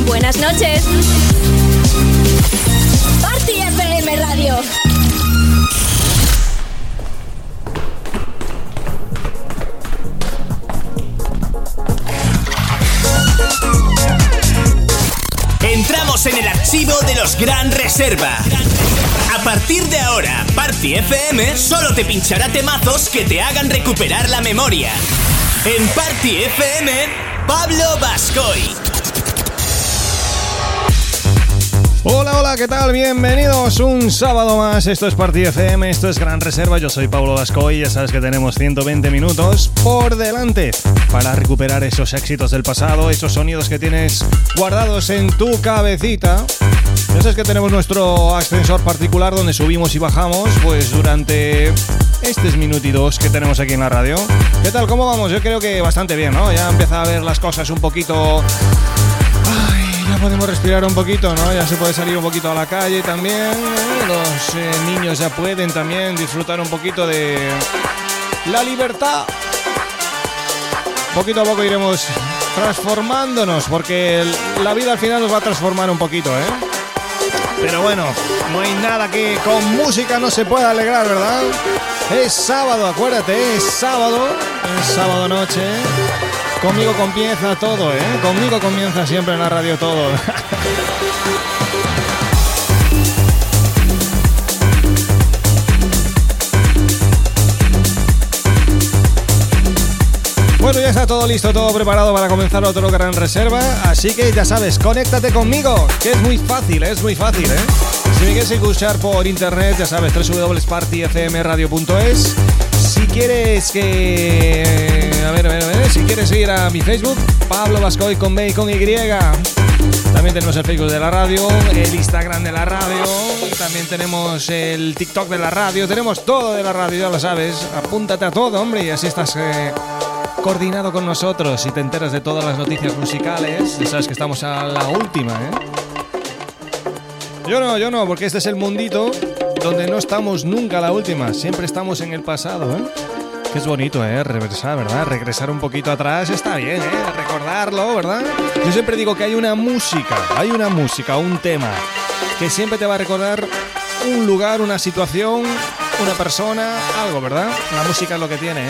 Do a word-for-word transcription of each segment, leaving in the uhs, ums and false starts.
Buenas noches. Party F M Radio. Entramos en el archivo de los Gran Reserva. A partir de ahora, Party F M solo te pinchará temazos que te hagan recuperar la memoria. En Party F M, Pablo Bascoy. Hola, hola, ¿qué tal? Bienvenidos un sábado más. Esto es Party F M, esto es Gran Reserva. Yo soy Pablo Bascoy. Ya sabes que tenemos ciento veinte minutos por delante para recuperar esos éxitos del pasado, esos sonidos que tienes guardados en tu cabecita. Ya sabes que tenemos nuestro ascensor particular donde subimos y bajamos, pues durante estos minutitos que tenemos aquí en la radio. ¿Qué tal? ¿Cómo vamos? Yo creo que bastante bien, ¿no? Ya empieza a ver las cosas un poquito... Ay, ya podemos respirar un poquito, ¿no? Ya se puede salir un poquito a la calle también. Los eh, niños ya pueden también disfrutar un poquito de la libertad. Poquito a poco iremos transformándonos, porque la vida al final nos va a transformar un poquito, ¿eh? Pero bueno, no hay nada que con música no se pueda alegrar, ¿verdad? Es sábado, acuérdate, es sábado, es sábado noche. Conmigo comienza todo, ¿eh? Conmigo comienza siempre en la radio todo. Bueno, ya está todo listo, todo preparado para comenzar otro Gran Reserva. Así que ya sabes, conéctate conmigo, que es muy fácil, es muy fácil, ¿eh? Si me quieres escuchar por internet, ya sabes, doble u doble u doble u punto party f m radio punto es. Si quieres que... A ver, a ver, a ver... Si quieres ir a mi Facebook, Pablo Bascoy con B y con Y. También tenemos el Facebook de la radio, el Instagram de la radio, también tenemos el TikTok de la radio, tenemos todo de la radio, ya lo sabes. Apúntate a todo, hombre, y así estás... Eh... coordinado con nosotros y te enteras de todas las noticias musicales. Ya sabes que estamos a la última, ¿eh? Yo no, yo no, porque este es el mundito donde no estamos nunca a la última. Siempre estamos en el pasado, ¿eh? Que es bonito, ¿eh? Regresar, ¿verdad? Regresar un poquito atrás está bien, ¿eh? Recordarlo, ¿verdad? Yo siempre digo que hay una música, hay una música, un tema que siempre te va a recordar un lugar, una situación, una persona, algo, ¿verdad? La música es lo que tiene, ¿eh?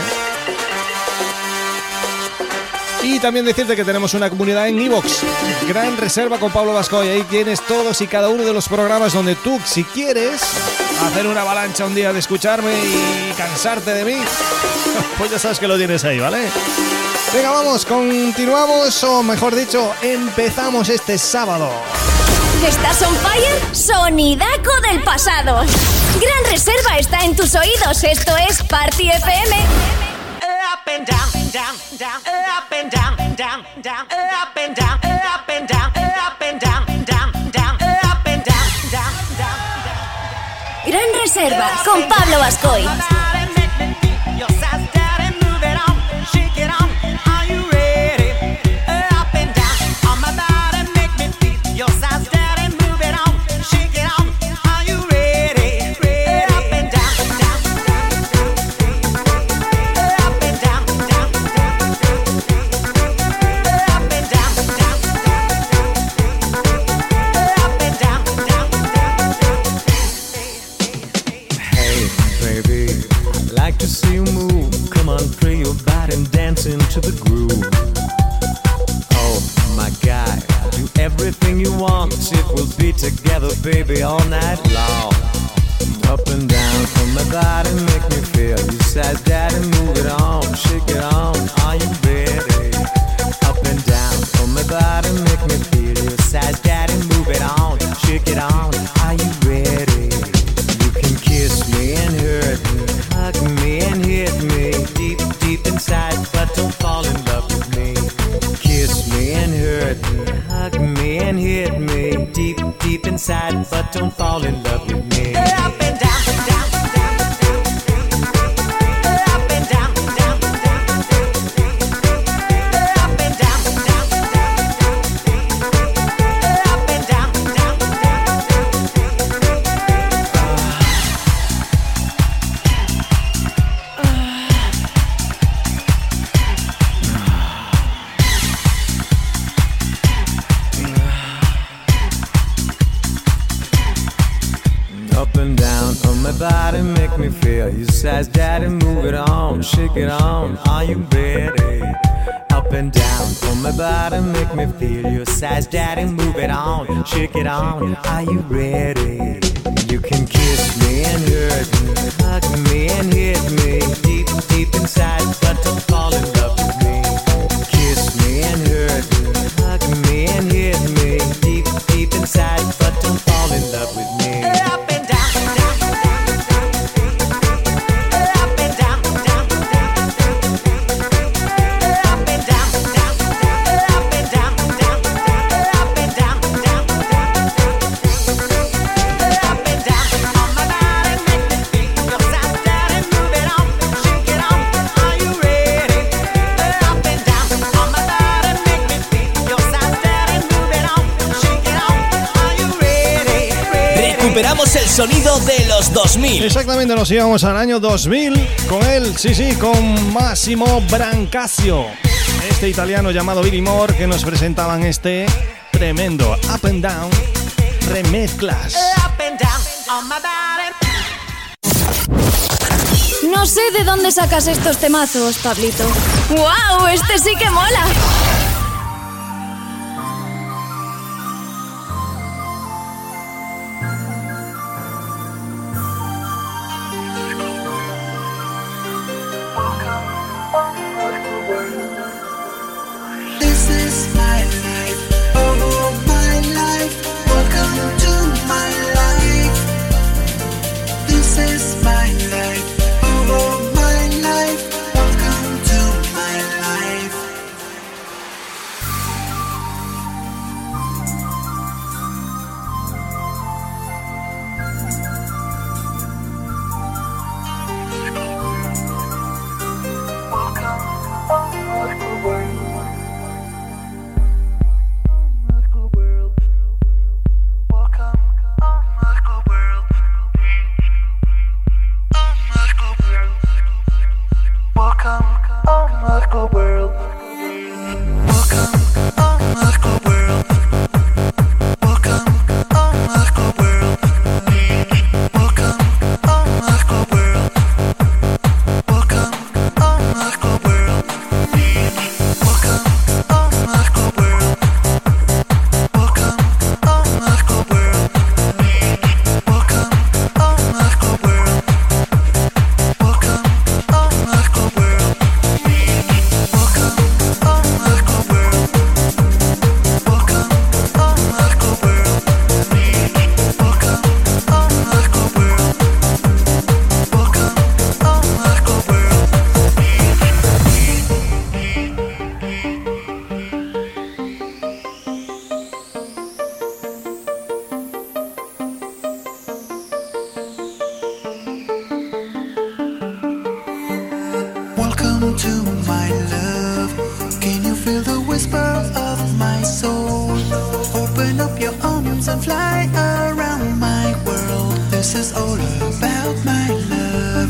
Y también decirte que tenemos una comunidad en iVoox, Gran Reserva con Pablo Bascoy. Ahí tienes todos y cada uno de los programas donde tú, si quieres hacer una avalancha un día de escucharme y cansarte de mí, pues ya sabes que lo tienes ahí, ¿vale? Venga, vamos, continuamos, o mejor dicho, empezamos este sábado. ¿Estás on fire? Sonidaco del pasado. Gran Reserva está en tus oídos. Esto es Party F M. Up and down, down, down, up and down, down, down, up and down, up and down, up and down, down, down, up and down, down, down. Gran Reserva con Pablo Bascoy. To the groove. Oh my God, do everything you want. If we'll be together, baby, all night long. Up and down from my body, make me feel. You said, Daddy, move it on, shake it on. Are you ready? Up and down from my body, make me feel. You said, Daddy, move it on, shake it on. Are you ready? You can kiss me and hurt me, hug me and hit me deep, deep inside, but don't fall in love with me. Kiss me and hurt me, hug me and hit me deep, deep inside, but don't fall in love with me. Up and down, down, down, down. Up and down, down, down, down. Up and down, down, down, down. Up and down, down, down, down. make me feel your size, daddy, move it on, shake it on, are you ready? Up and down on my body, make me feel your size, daddy, move it on, shake it on, are you ready? You can kiss me and hurt me, hug me and hit me, deep, deep inside, but don't fall in love with me. Kiss me and hurt me, hug me and hit me, deep, deep inside, but don't fall in love with me. Up and down, down, down, down. Up and down, down, down, down. Up and down, down, down. Up and down, down, down. Up and down, down, down. Up and down on my body, make me feel your size, daddy, move it on, shake it on. Are you ready? Up and down on my body, make me feel your size, daddy, move it on, shake it on. Are you ready? Recuperamos el sonido de los dos mil. Exactamente, nos íbamos al año dos mil con él, sí, sí, con Massimo Brancaccio, este italiano llamado Billy Moore, que nos presentaban este tremendo Up and Down remezclas. Up and down on my body. No sé de dónde sacas estos temazos, Pablito. ¡Wow! Este sí que mola. This is my life, oh my life. Welcome to my life. This is my life, oh my life. Welcome to my life. Welcome to my love. Can you feel the whisper of my soul? Open up your arms and fly around my world. This is all about my love.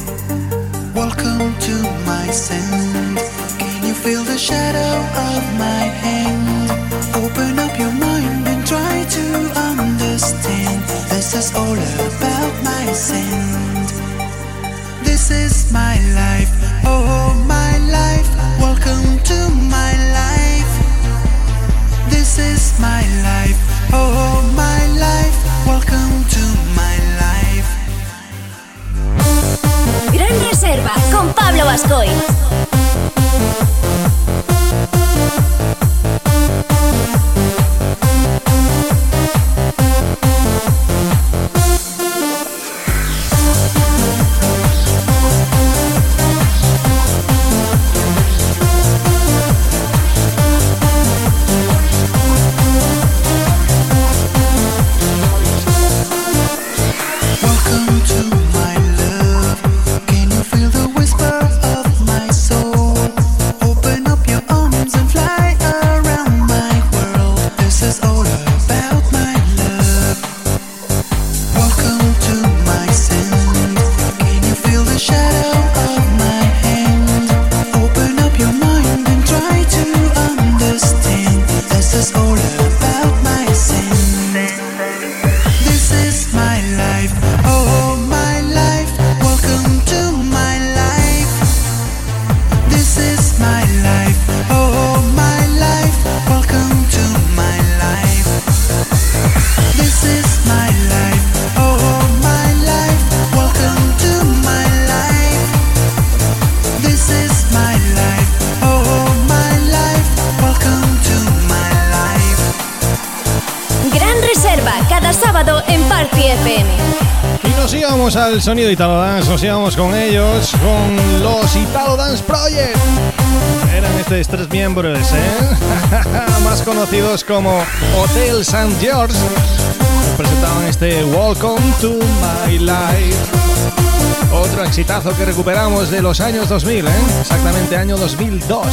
Welcome to my scent. Can you feel the shadow of my hand? Open up your mind and try to understand. This is all about my scent. This is my life, oh my life. Welcome to my life. This is my life, oh my life. Welcome to my life. Gran Reserva con Pablo Bascoy. Welcome to my love. Can you feel the whisper of my íbamos al sonido Italo Dance, nos íbamos con ellos, con los Italo Dance Project. Eran estos tres miembros, ¿eh? Más conocidos como Hotel Saint George. Presentaban este Welcome to My Life. Otro exitazo que recuperamos de los años dos mil, ¿eh? Exactamente año dos mil dos.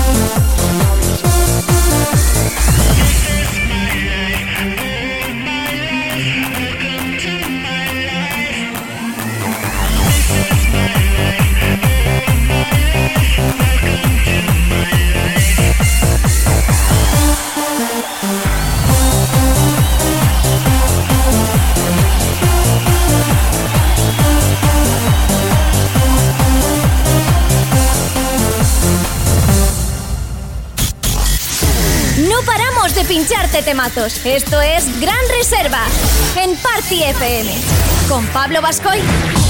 De pincharte temazos. Esto es Gran Reserva en Party F M con Pablo Bascoy.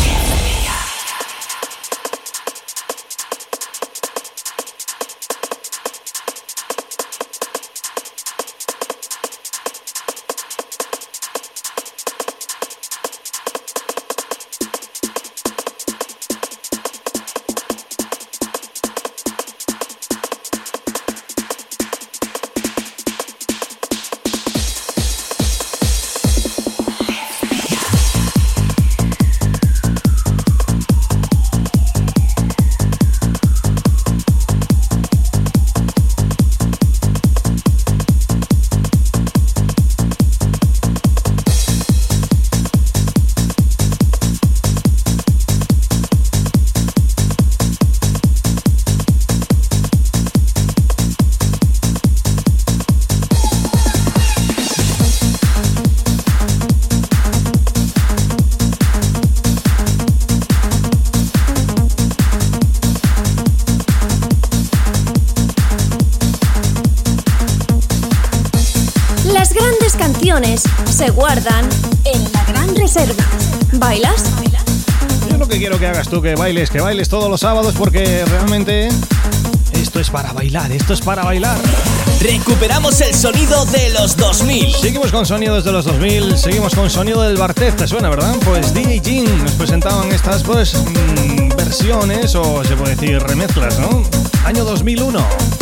Se guardan en la Gran Reserva. ¿Bailas? Yo lo que quiero que hagas tú, que bailes, que bailes todos los sábados, porque realmente esto es para bailar, esto es para bailar. Recuperamos el sonido de los dos mil. Seguimos con sonidos de los dos mil, seguimos con sonido del Bartez, ¿te suena, verdad? Pues D J Jin nos presentaban estas pues mmm, versiones, o se puede decir remezclas, ¿no? Año dos mil uno.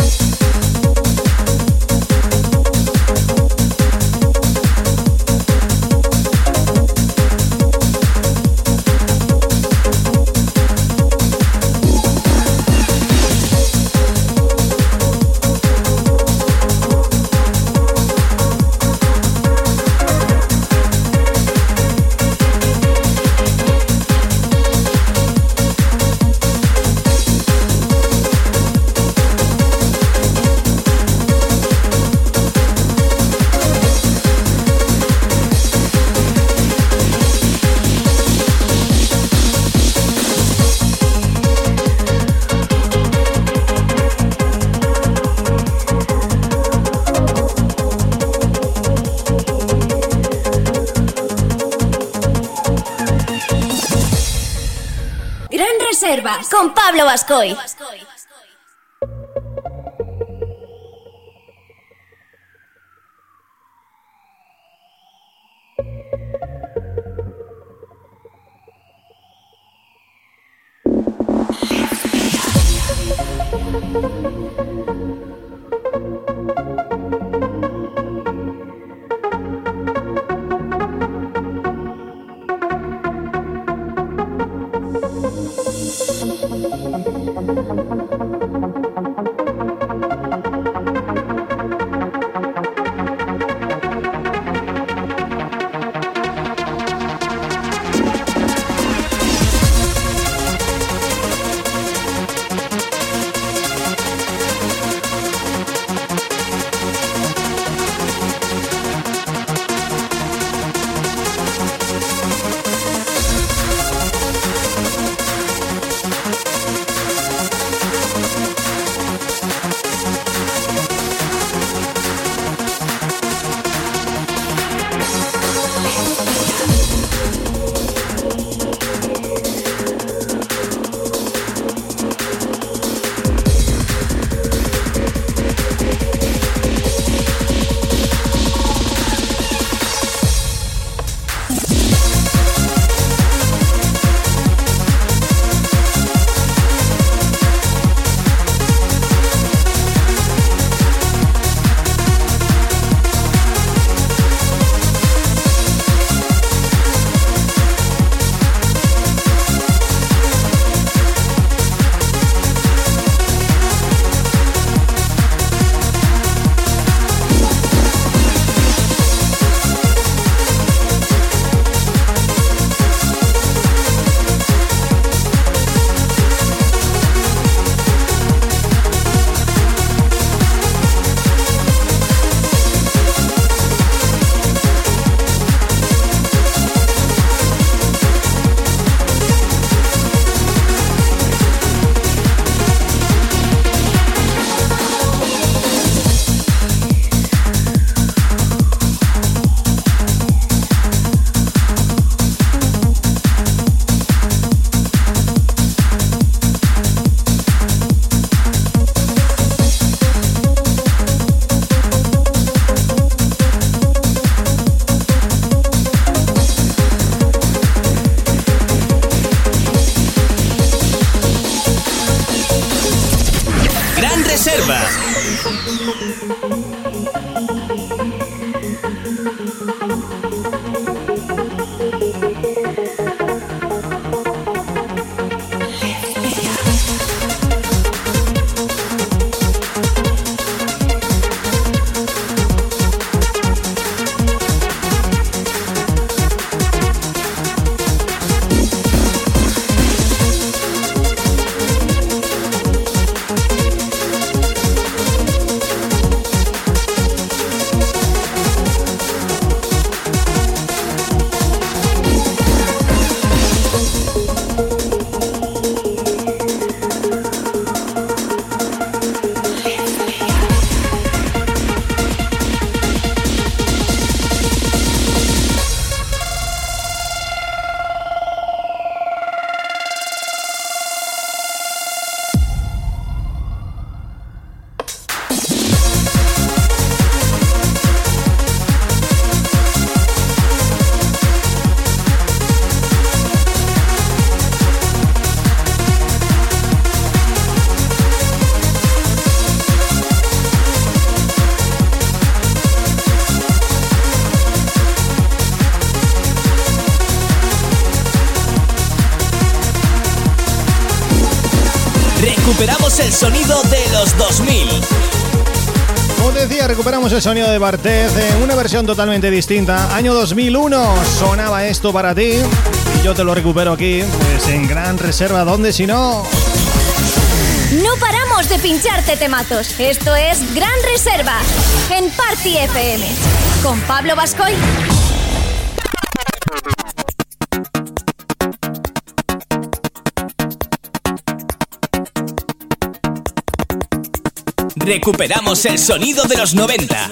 Con Pablo Bascoy. Reserva. Recuperamos el sonido de los dos mil. Como te decía, recuperamos el sonido de Barthez en una versión totalmente distinta. Año dos mil uno sonaba esto para ti y yo te lo recupero aquí, pues en Gran Reserva, donde si no... No paramos de pincharte temazos. Esto es Gran Reserva en Party F M con Pablo Bascoy. Recuperamos el sonido de los noventa.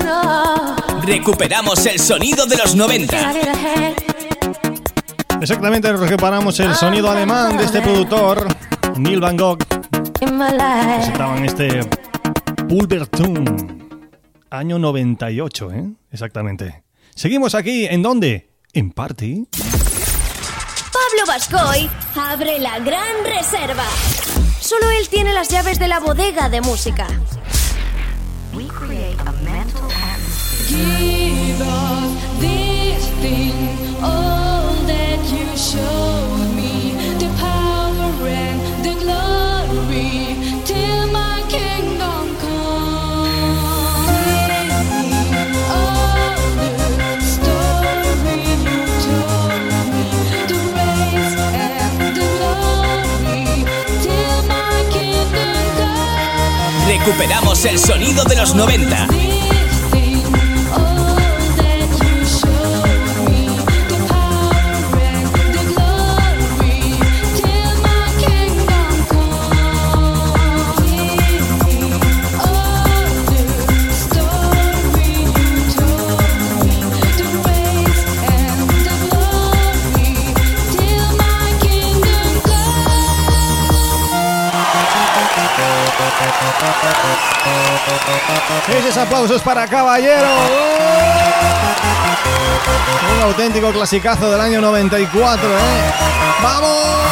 Recuperamos el sonido de los noventa. Exactamente, recuperamos el sonido alemán de este productor, Neil Van Gogh. Presentaban este Pulvertune, año noventa y ocho, ¿eh? Exactamente. Seguimos aquí, ¿en dónde? En Party. Pablo Bascoy abre la gran reserva. Solo él tiene las llaves de la bodega de música. We create a mental atmosphere. Give us this thing, all that you showed me, the power and the glory, till my kingdom come. All the story you told me, the race and the glory, till my kingdom come. Recuperamos el sonido de los noventa. Esos aplausos para Caballero. Un auténtico clasicazo del año noventa y cuatro, ¿eh? ¡Vamos!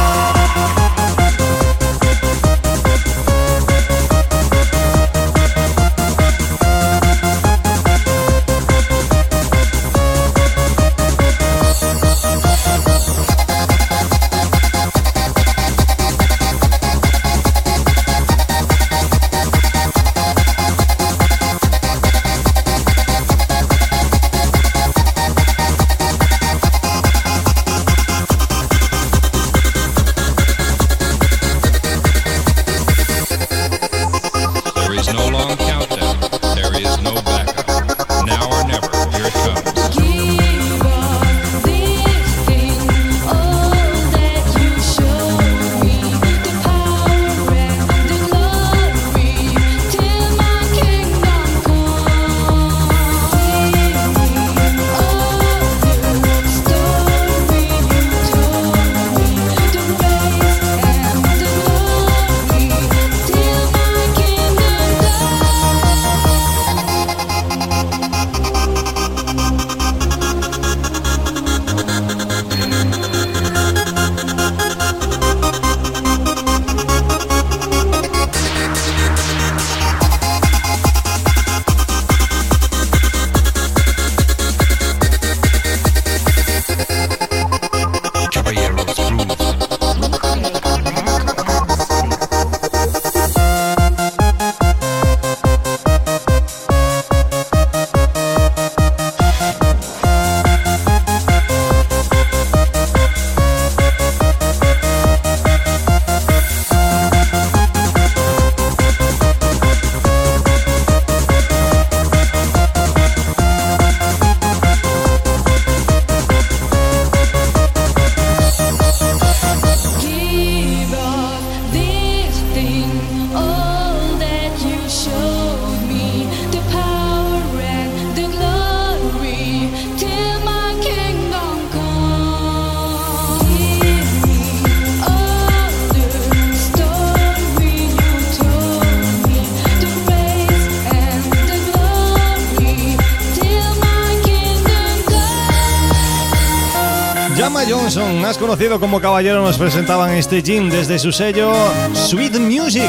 Johnson, más conocido como Caballero, nos presentaban este Jim desde su sello Sweet Music,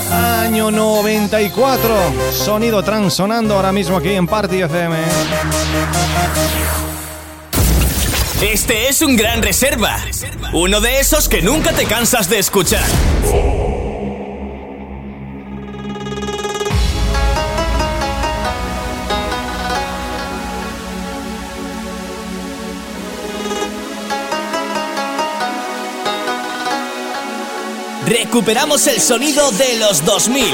año noventa y cuatro. Sonido trans sonando ahora mismo aquí en Party F M. Este es un gran reserva, uno de esos que nunca te cansas de escuchar. Recuperamos el sonido de los dos mil.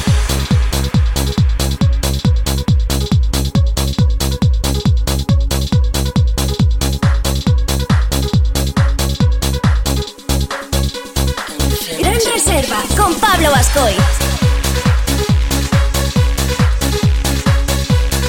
Gran Reserva con Pablo Bascoy.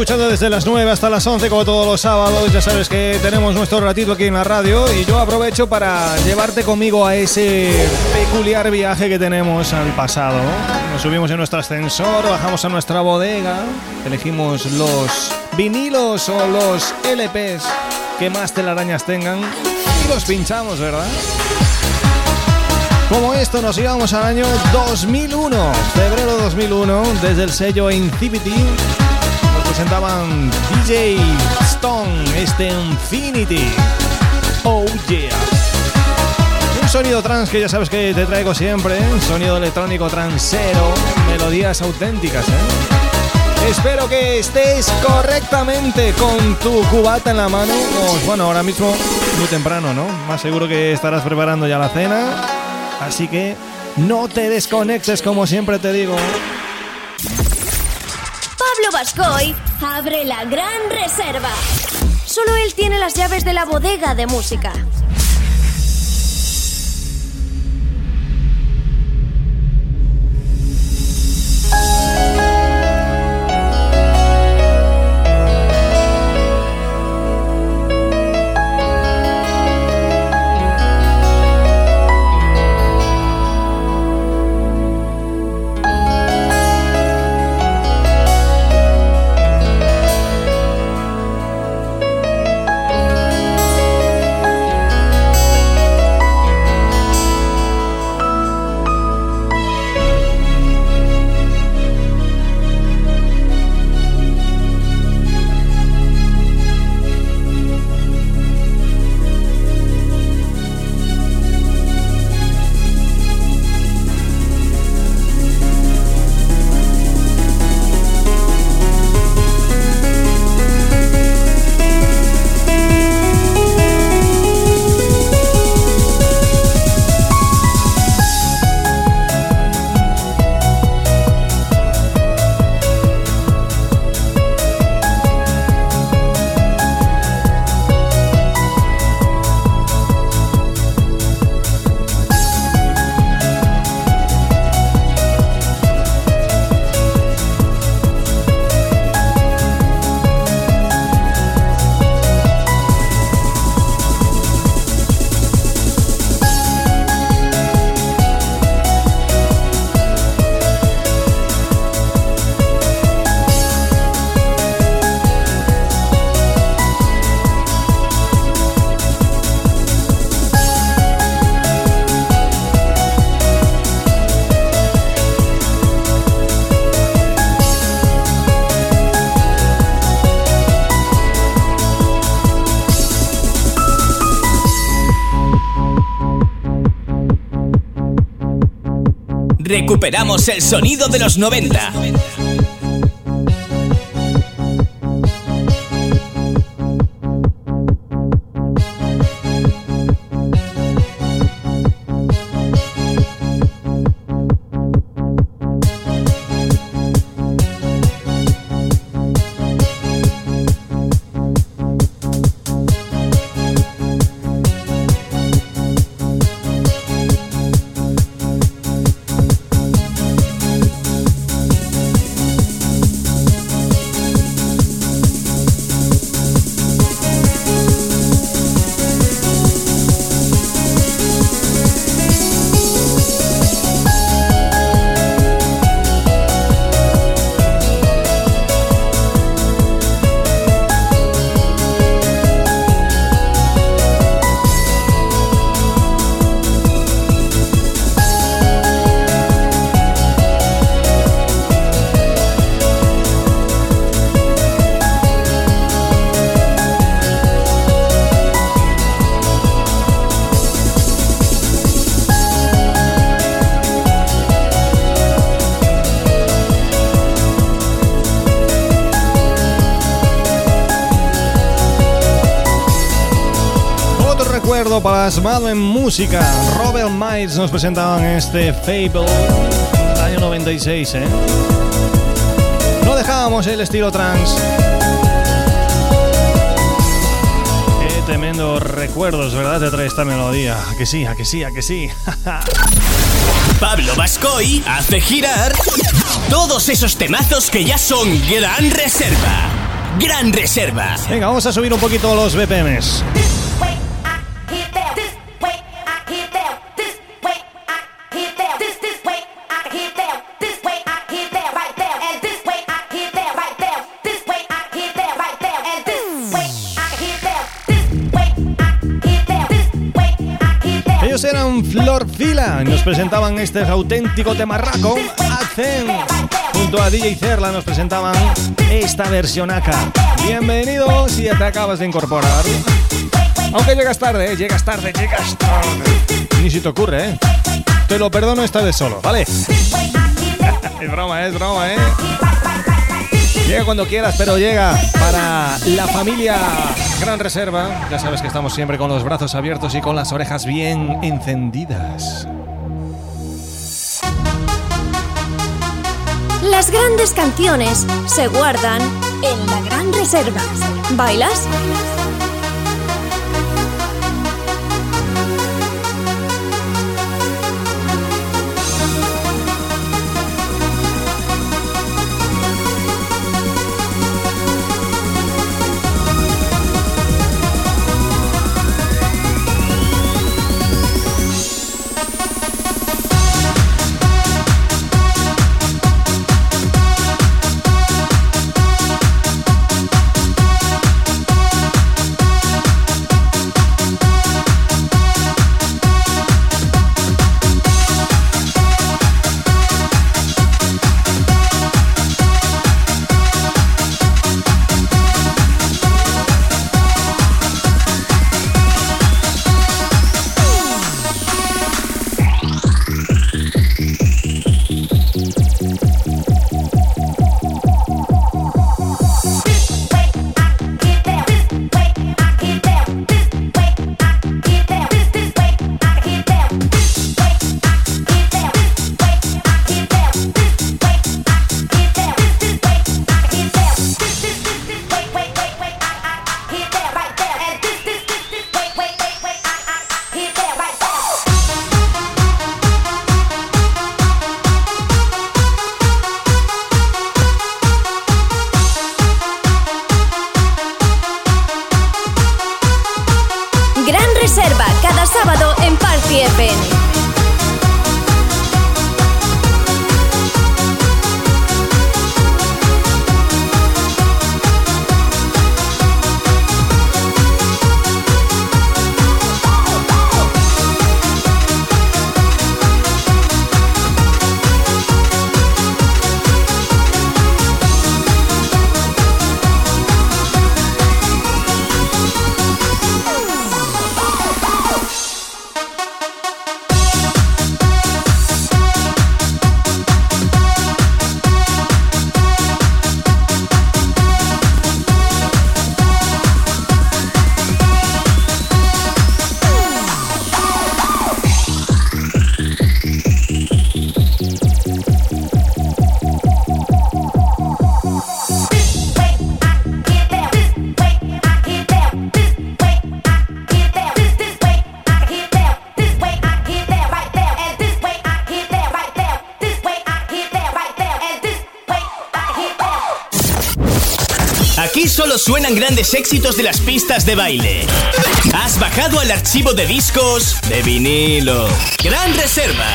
escuchando desde las nueve hasta las once como todos los sábados. Ya sabes que tenemos nuestro ratito aquí en la radio y yo aprovecho para llevarte conmigo a ese peculiar viaje que tenemos al pasado. Nos subimos en nuestro ascensor, bajamos a nuestra bodega, elegimos los vinilos o los L Pes que más telarañas tengan y los pinchamos, ¿verdad? Como esto nos íbamos al año dos mil uno, febrero dos mil uno, desde el sello Infinity nos presentaban D J Stone, este Infinity. Oh yeah. Un sonido trance que ya sabes que te traigo siempre, ¿eh? Sonido electrónico transero, melodías auténticas, ¿eh? Espero que estés correctamente con tu cubata en la mano. O, bueno, ahora mismo muy temprano, ¿no? Más seguro que estarás preparando ya la cena. Así que no te desconectes, como siempre te digo. Pablo Bascoy abre la Gran Reserva. Solo él tiene las llaves de la bodega de música. Recuperamos el sonido de los noventa. Plasmado en música, Robert Miles nos presentaban este Fable, año noventa y seis, ¿eh? No dejábamos el estilo trance. Qué tremendos recuerdos, ¿verdad? Te trae esta melodía. ¿A que sí? ¿A que sí? ¿A que sí? Pablo Bascoy hace girar todos esos temazos que ya son Gran Reserva. Gran Reserva. Venga, vamos a subir un poquito los B P Ms. Ellos eran Flor Fila, nos presentaban este auténtico temarraco. Accent, junto a D J Cerla, nos presentaban esta versión acá. Bienvenido si te acabas de incorporar. Aunque llegas tarde, ¿eh? llegas tarde, llegas tarde. Ni si te ocurre, ¿eh? Te lo perdono esta vez solo, ¿vale? Es broma, es broma, ¿eh? Llega cuando quieras, pero llega para la familia Gran Reserva. Ya sabes que estamos siempre con los brazos abiertos y con las orejas bien encendidas. Las grandes canciones se guardan en la Gran Reserva. ¿Bailas? Sábado en Party F M. Aquí solo suenan grandes éxitos de las pistas de baile. Has bajado al archivo de discos de vinilo. Gran Reserva.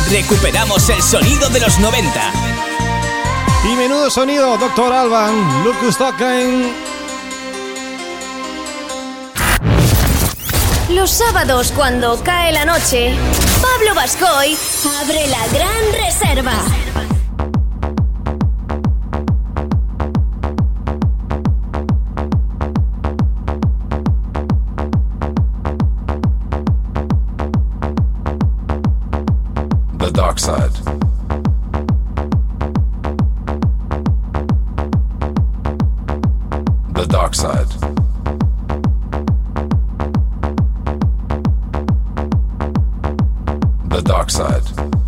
Recuperamos el sonido de los noventa. Y menudo sonido, doctor Alban, Lucas Talking. Los sábados, cuando cae la noche, Pablo Bascoy abre la Gran Reserva. The dark side. The dark side. The dark side.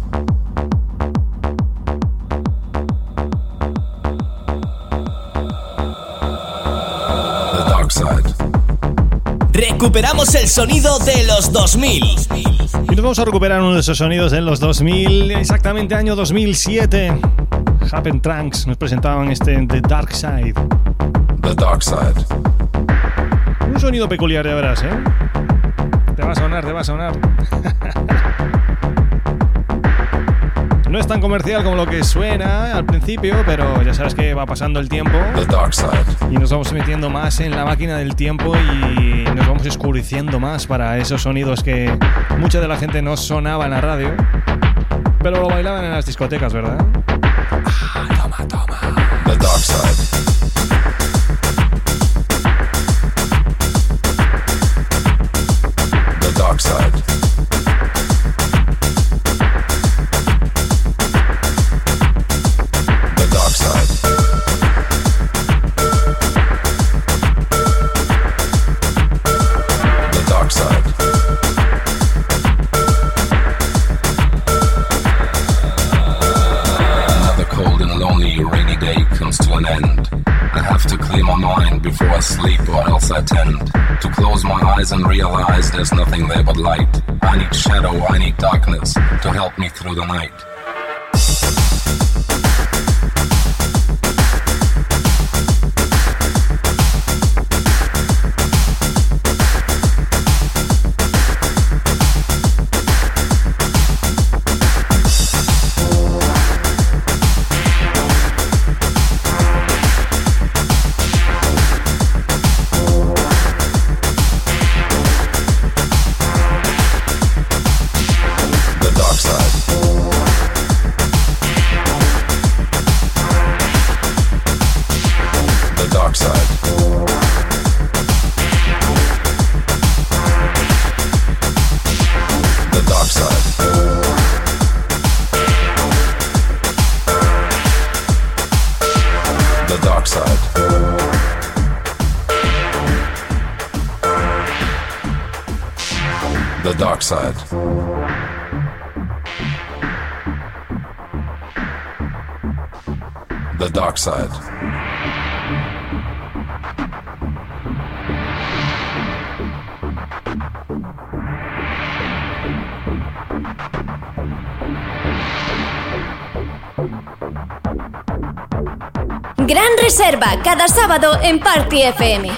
The dark side. Recuperamos el sonido de los dos mil. Y nos vamos a recuperar uno de esos sonidos en los dos mil, exactamente año dos mil siete. Happen Trunks nos presentaban este The Dark Side. The dark side. Un sonido peculiar, ya verás, ¿eh? Te va a sonar, te va a sonar. No es tan comercial como lo que suena al principio, pero ya sabes que va pasando el tiempo The dark side. y nos vamos metiendo más en la máquina del tiempo y nos vamos oscureciendo más para esos sonidos que mucha de la gente no sonaba en la radio, pero lo bailaban en las discotecas, ¿verdad? Ah, toma, toma. The dark side. The dark side. The dark side. The dark side. Another cold and lonely rainy day comes to an end. I have to clear my mind before I sleep or else I tend to close my eyes and realize there's nothing there but light. I need shadow, I need darkness to help me through the night. The dark side. The dark side. The dark side. The dark side. The dark side. The dark side. Gran Reserva, cada sábado en Party F M.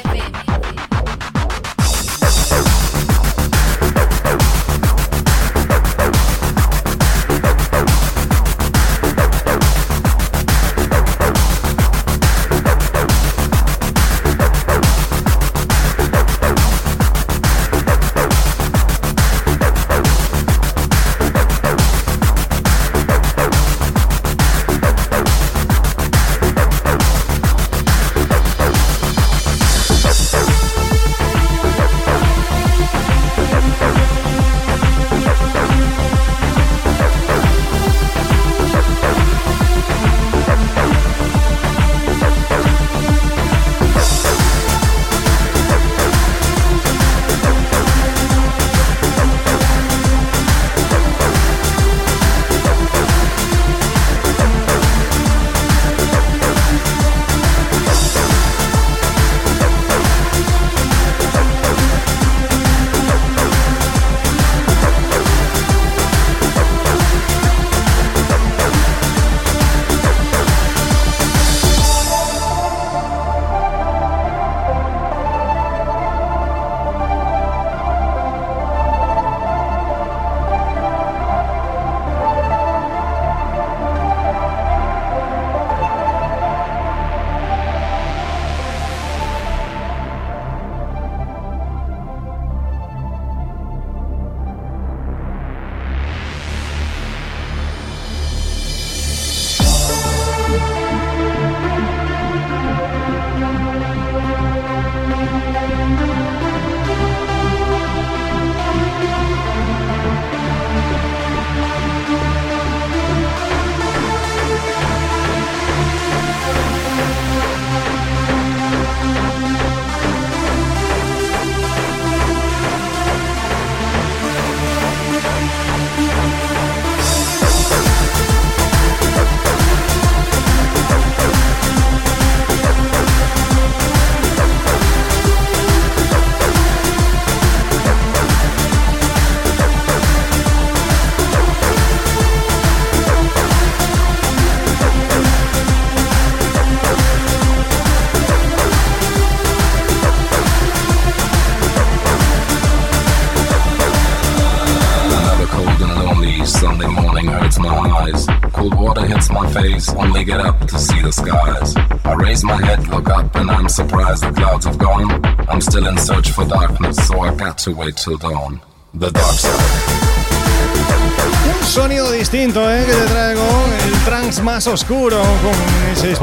cold water hits my face, only get up to see the skies. I raise my head, look up, and I'm surprised the clouds have gone. I'm still in search for darkness, so I got to wait till dawn. The dark side. Un sonido distinto, ¿eh? Que te traigo. El trance más oscuro con ese...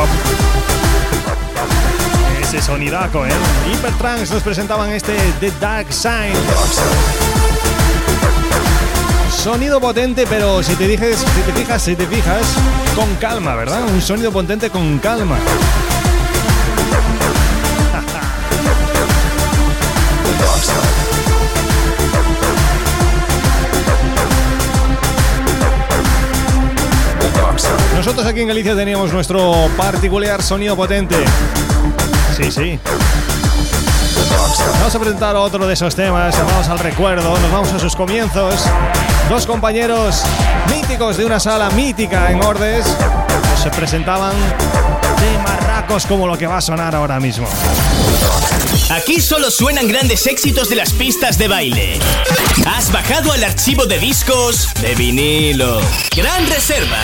Ese sonidaco, ¿eh? Hypertrance nos presentaban este The Dark Side. Sonido potente, pero si te, dices, si te fijas, si te fijas, con calma, ¿verdad? Un sonido potente con calma. Nosotros aquí en Galicia teníamos nuestro particular sonido potente. Sí, sí. Vamos a presentar otro de esos temas, vamos al recuerdo, nos vamos a sus comienzos. Dos compañeros míticos de una sala mítica en Ordes pues se presentaban de marracos como lo que va a sonar ahora mismo. Aquí solo suenan grandes éxitos de las pistas de baile. Has bajado al archivo de discos de vinilo. Gran Reserva.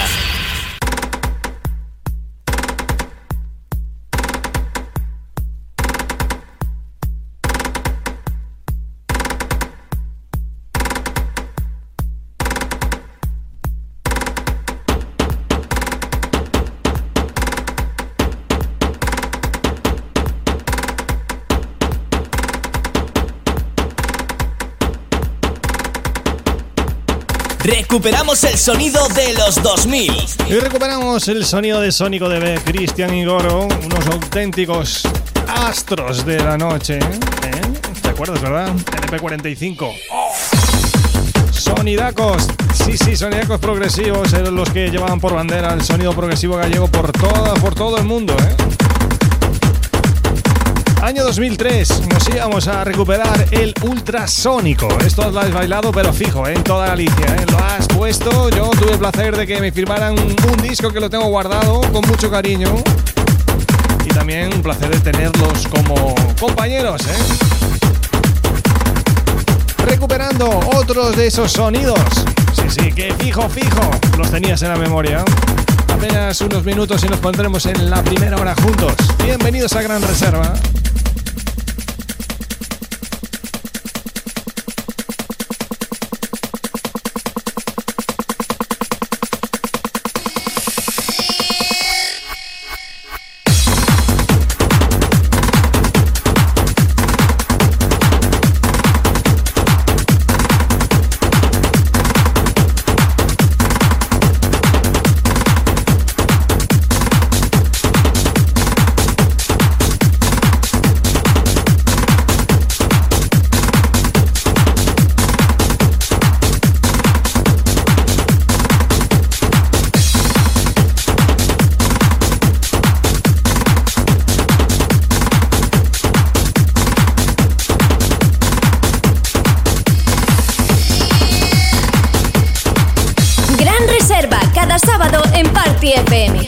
Recuperamos el sonido de los dos mil. Y recuperamos el sonido de Sónico D B, Cristian y Goro, unos auténticos astros de la noche. ¿Eh? ¿Te acuerdas, verdad? L P cuarenta y cinco. Oh. Sonidacos. Sí, sí, sonidacos progresivos eran los que llevaban por bandera el sonido progresivo gallego por, toda, por todo el mundo, ¿eh? Año dos mil tres, nos íbamos a recuperar el ultrasónico. Esto lo has bailado, pero fijo, ¿eh? En toda Galicia, ¿eh? Lo has puesto. Yo tuve el placer de que me firmaran un disco que lo tengo guardado con mucho cariño. Y también un placer de tenerlos como compañeros, ¿eh? Recuperando otros de esos sonidos. Sí, sí, que fijo, fijo, los tenías en la memoria. Apenas unos minutos y nos pondremos en la primera hora juntos. Bienvenidos a Gran Reserva. Sábado en Party F M.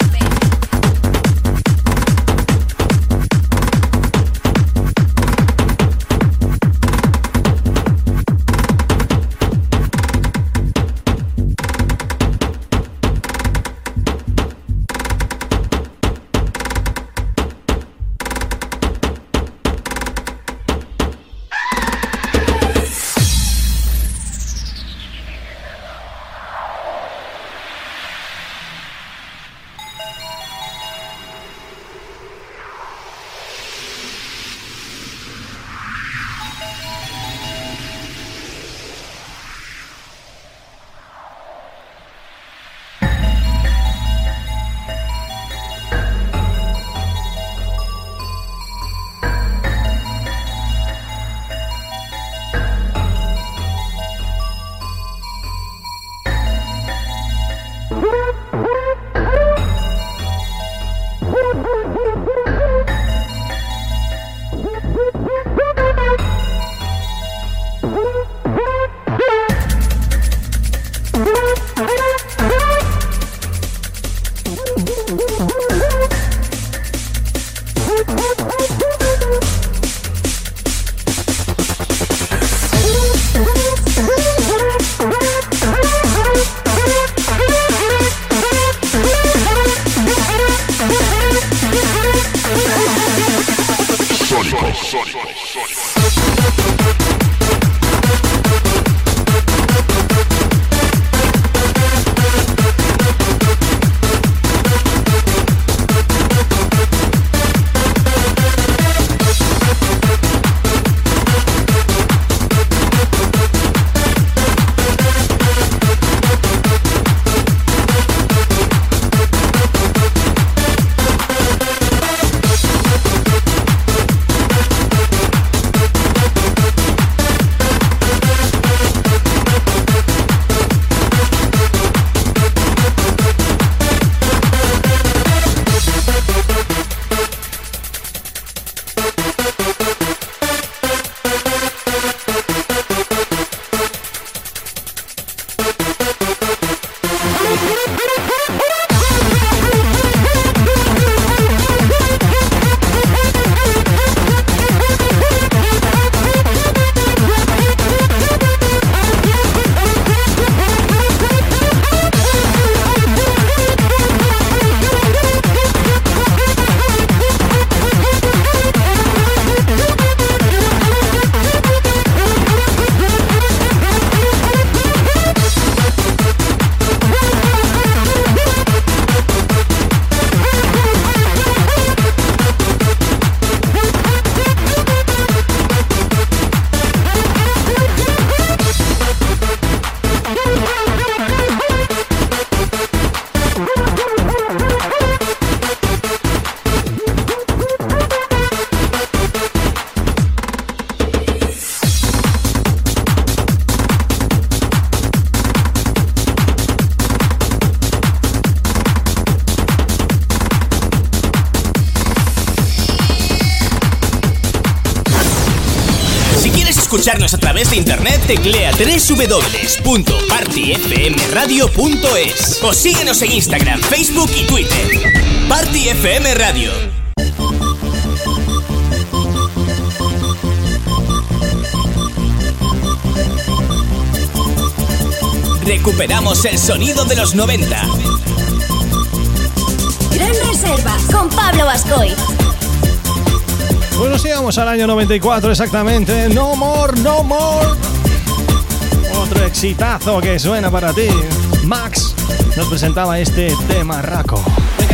escucharnos a través de internet, teclea doble u doble u doble u punto party f m radio punto es o síguenos en Instagram, Facebook y Twitter. Party F M Radio. Recuperamos el sonido de los noventa. Gran Reserva con Pablo Bascoy. Bueno, sí, vamos al año noventa y cuatro exactamente. No more, no more. Otro exitazo que suena para ti. Max nos presentaba este tema raco.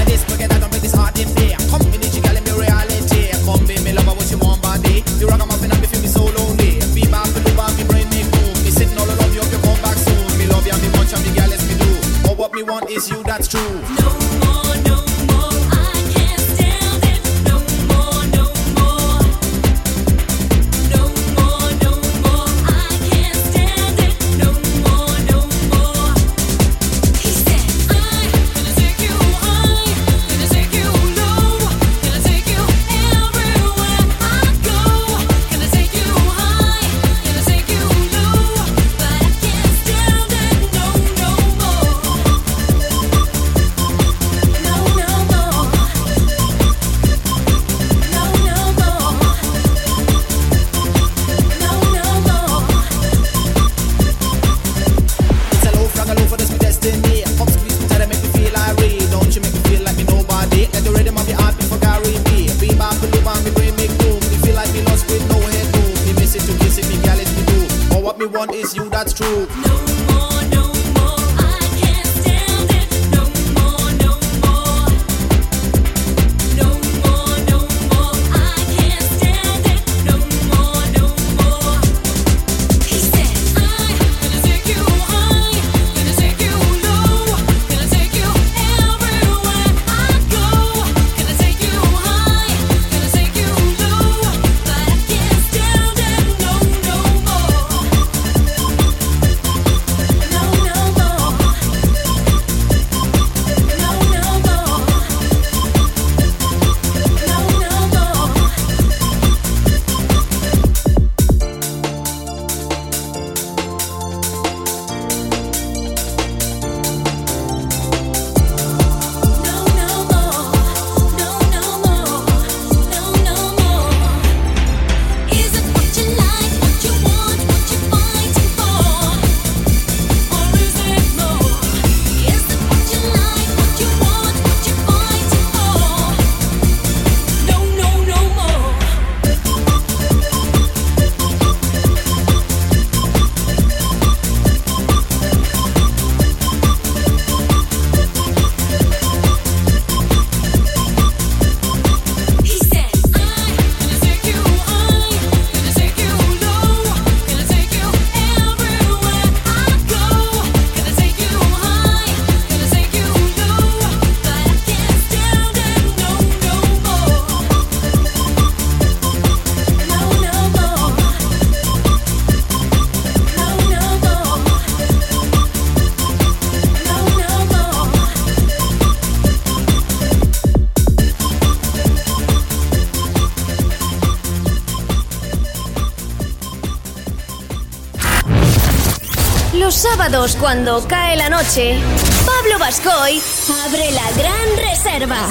Los sábados, cuando cae la noche, Pablo Bascoy abre la Gran Reserva.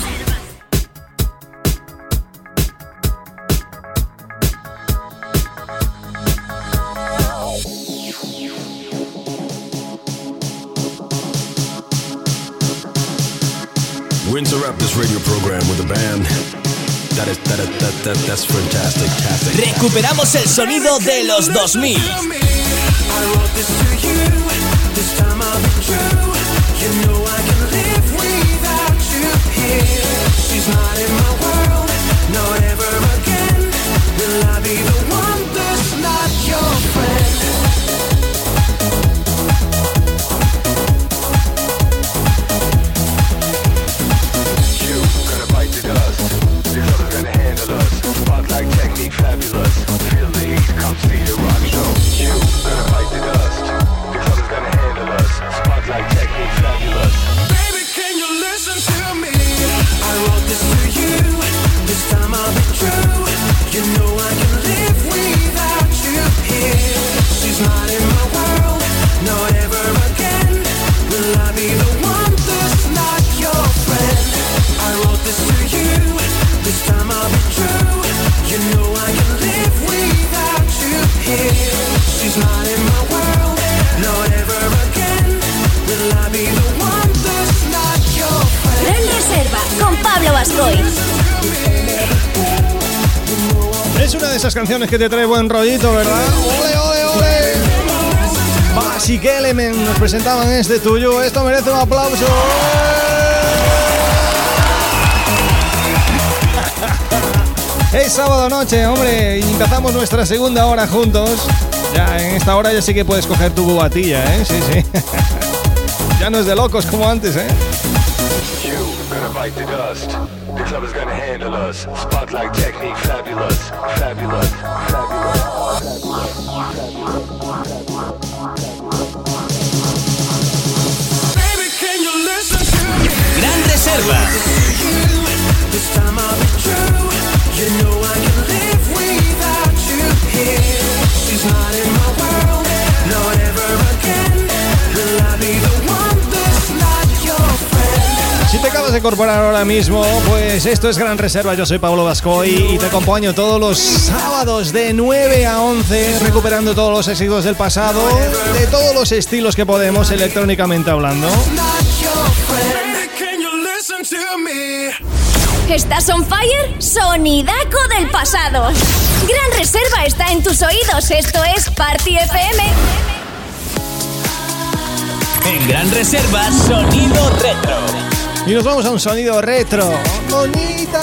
We interrupt this radio program with a band. That is, that, that, that, that's fantastic, fantastic. Recuperamos el sonido de los dos mil. I wrote this to you, this time I'll be true. You know I can live without you here. She's not in my world, not ever again. Will I be the one that's not your friend? You gonna bite the dust. These others gonna handle us. Spotlight technique fabulous. Feel the heat, come see the rock show. You gonna bite the dust. These others gonna handle us. Spotlight technique fabulous. Baby, can you listen to me? I wrote this to you. de esas canciones que te trae buen rollito, ¿verdad? ¡Ole, ole, ole! Basic Element nos presentaban este tuyo. Esto merece un aplauso. Es sábado noche, hombre, y empezamos nuestra segunda hora juntos. Ya en esta hora ya sí que puedes coger tu cubatilla, ¿eh? Sí, sí. Ya no es de locos como antes, ¿eh? You gonna bite the dust. The club is gonna handle us. Spotlight technique, fabulous, fabulous, fabulous, Baby, can you listen to me? Gran Reserva. This time I'll be true. You know I can live without you here. She's not in my world, no, never again. Will I be the one that's not your friend? Si te acabas de incorporar ahora mismo, pues esto es Gran Reserva. Yo soy Pablo Bascoy y te acompaño todos los sábados de nueve a once, recuperando todos los éxitos del pasado, de todos los estilos que podemos, electrónicamente hablando. Not your friend. Baby, can you listen to me? ¿Estás on fire? Sonidaco del pasado. Gran Reserva está en tus oídos. Esto es Party F M. En Gran Reserva, sonido retro. Y nos vamos a un sonido retro. ¡Bonita!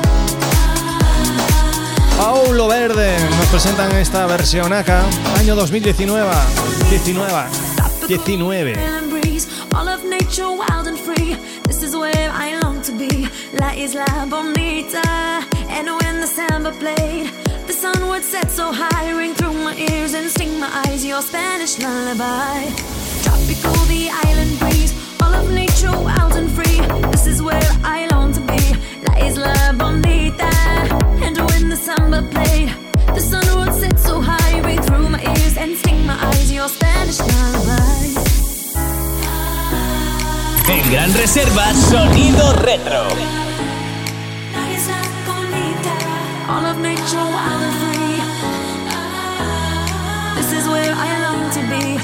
Paulo Verde nos presentan esta versión acá, año dos mil diecinueve. diecinueve. diecinueve. All of nature wild and free. This is where I long to be. La isla bonita. And when the samba played, the sun would set so high, ring through my ears and sting my eyes. Your Spanish lullaby. Tropical, the island breeze. All of nature wild and free. This is where I long to be. La isla bonita. And when the samba played, the sun would set so high, ring through my ears and sting my eyes. Your Spanish lullaby. En Gran Reserva, sonido retro. La isla bonita, all of nature wild and free. This is where I long to be.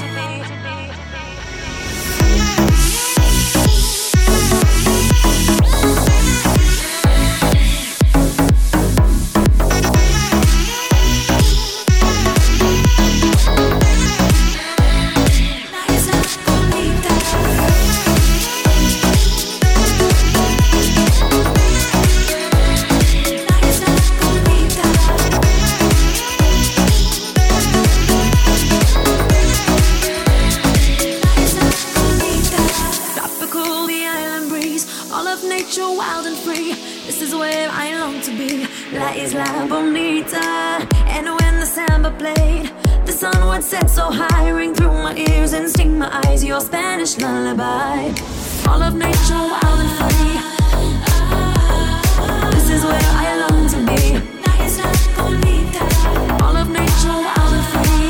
La isla bonita. And when the samba played, the sun would set so high, ring through my ears and sting my eyes. Your Spanish lullaby. All of nature wild and free. This is where I long to be. La isla bonita. All of nature wild and free.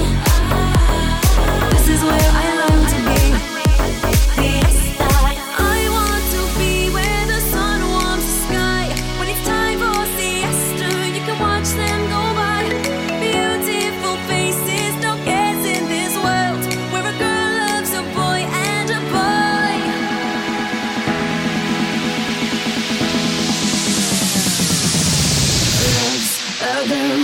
This is where I long to be. Fiesta. I want to be where the sun warms the sky. When it's time for siesta, you can watch them go by. Beautiful faces, no cares in this world, where a girl loves a boy and a boy. Loves a girl.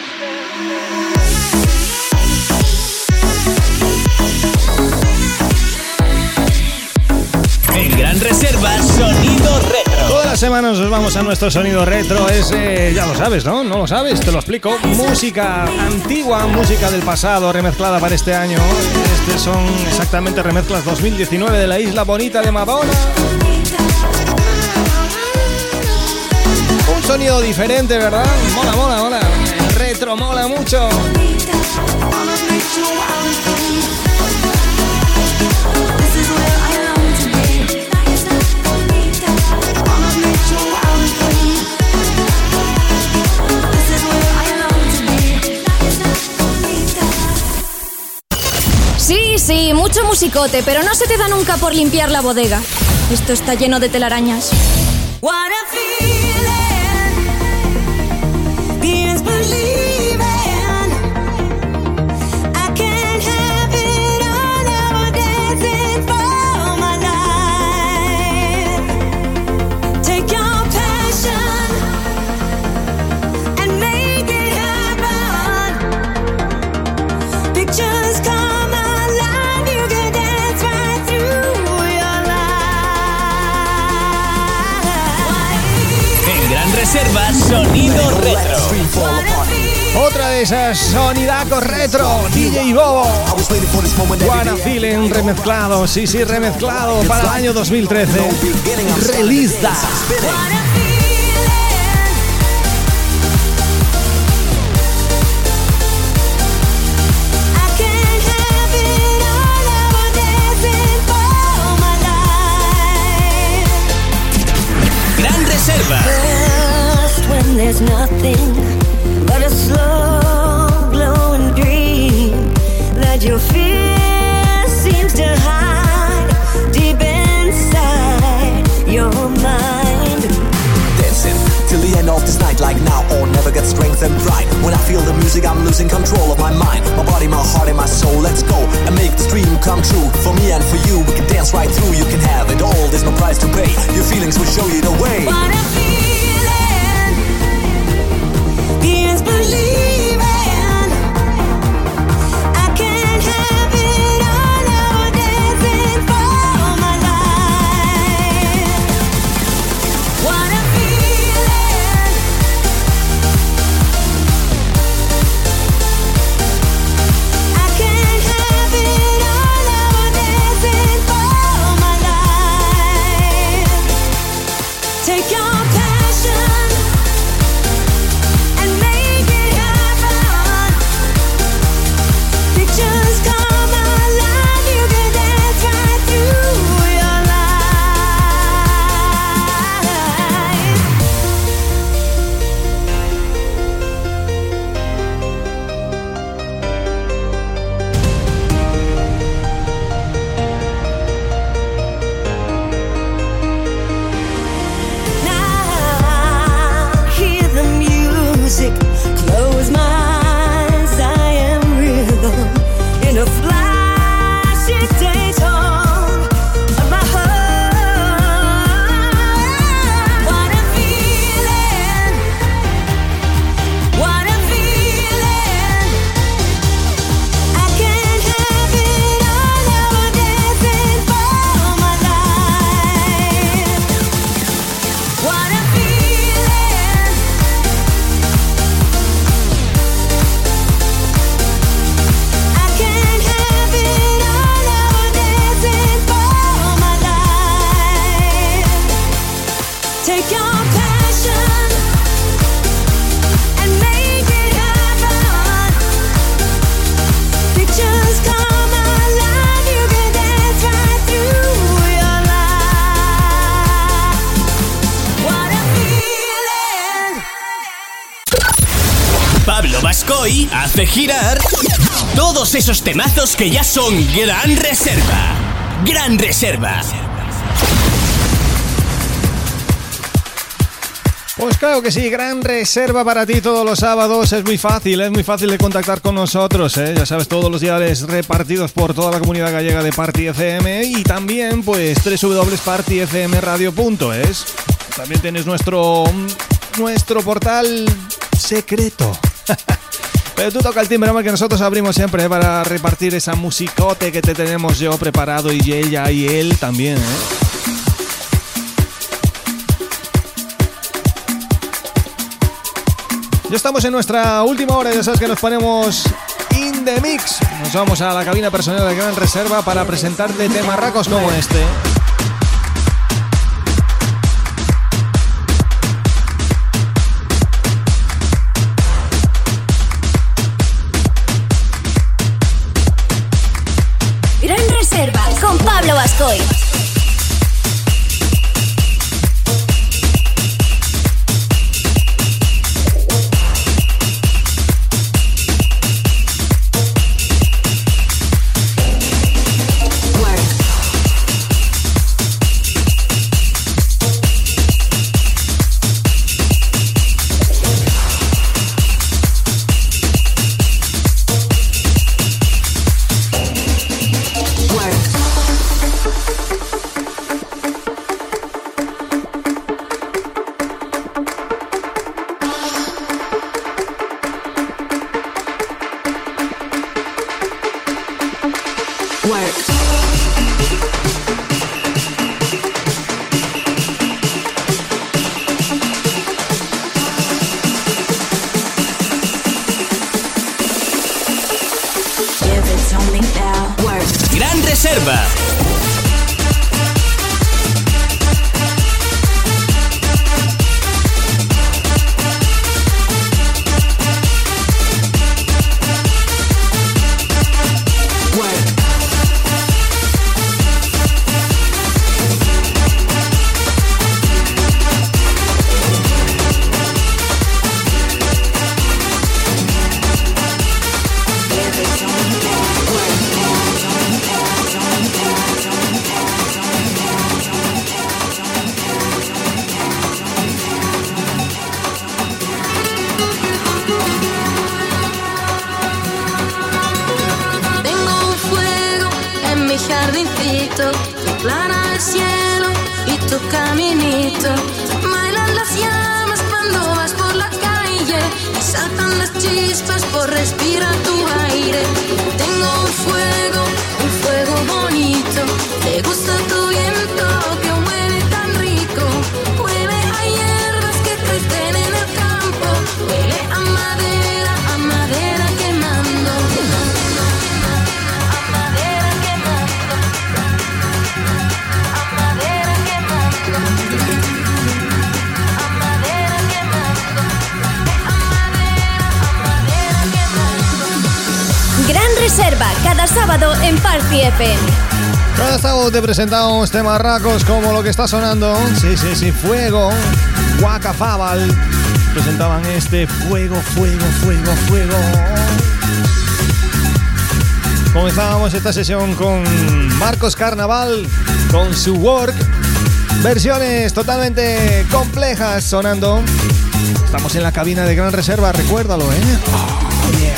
En Gran Reserva, sonido retro. Todas las semanas nos vamos a nuestro sonido retro. Es, eh, ya lo sabes, ¿no? ¿No lo sabes? Te lo explico. Música antigua, música del pasado, remezclada para este año. Este son exactamente remezclas dos mil diecinueve de La Isla Bonita de Madonna. Un sonido diferente, ¿verdad? Mola, mola, mola. El retro mola mucho. Sí, sí, mucho musicote, pero no se te da nunca por limpiar la bodega. Esto está lleno de telarañas. What a feeling, feels believing. I can't have it all, now dancing for my life. Take your passion and make it Pictures come alive, you can dance right through your life. En Gran Reserva, sonido retro. Otra de esas sonidacos retro, D J Bobo. Wanna Feeling remezclado, sí, sí, remezclado para el año dos mil trece. Release that. Gran Reserva. Just when there's nothing but a slow glowing dream that your fear seems to hide deep inside your mind. Dancing till the end of this night, like now or never get strength and pride. When I feel the music, I'm losing control of my mind, my body, my heart, and my soul. Let's go and make this dream come true. For me and for you, we can dance right through. You can have it all, there's no price to pay. Your feelings will show you the way. What I'm feeling is believing. I can't have it all, now dancing for my life. What I'm feeling, I can't have it all, now dancing for my life. Take your passion and make it happen. Pictures come alive, you can dance right through your Now hear the music, close my eyes, I am rhythm in a flash, it takes hold of my heart. What I'm feeling, what I'm feeling, I can't have it all, now dancing for my life. What I'm feeling, I can't have it all, now dancing for my life. Take your passion and make it happen. Pictures come alive, you can dance right through your life. What I'm feeling. Pablo Bascoy hace girar todos esos temazos que ya son Gran Reserva. Gran Reserva. Pues claro que sí, Gran Reserva para ti todos los sábados. Es muy fácil, es muy fácil de contactar con nosotros, ¿eh? Ya sabes, todos los diales repartidos por toda la comunidad gallega de Party F M. Y también, pues, doble u doble u doble u punto party f m radio punto es. También tienes nuestro, nuestro portal secreto. Pero tú toca el timbre, hombre, que nosotros abrimos siempre, ¿eh? Para repartir esa musicote que te tenemos yo preparado, y ella y él también, ¿eh? Ya estamos en nuestra última hora, ya sabes que nos ponemos in the mix. Nos vamos a la cabina personal de Gran Reserva para presentarte temarracos como este. Gran Reserva con Pablo Bascoy. Gran Reserva. jardincito, plana el cielo y tu caminito. Bailan las llamas cuando vas por la calle y saltan las chispas por respirar tu aire. Tengo un fuego, un fuego bonito. Te gusta tu viento que huele tan rico. Huele a hierbas que crecen en el campo. Huele a madera, a madera quemando. Gran Reserva, cada sábado en Party F M. Cada sábado te presentamos temarracos como lo que está sonando. Sí, sí, sí, Fuego, Waka Fabal. Presentaban este Fuego, Fuego, Fuego, Fuego. Comenzábamos esta sesión con Marcos Carnaval, con su Work. Versiones totalmente complejas sonando. Estamos en la cabina de Gran Reserva, recuérdalo, ¿eh? Oh, yeah.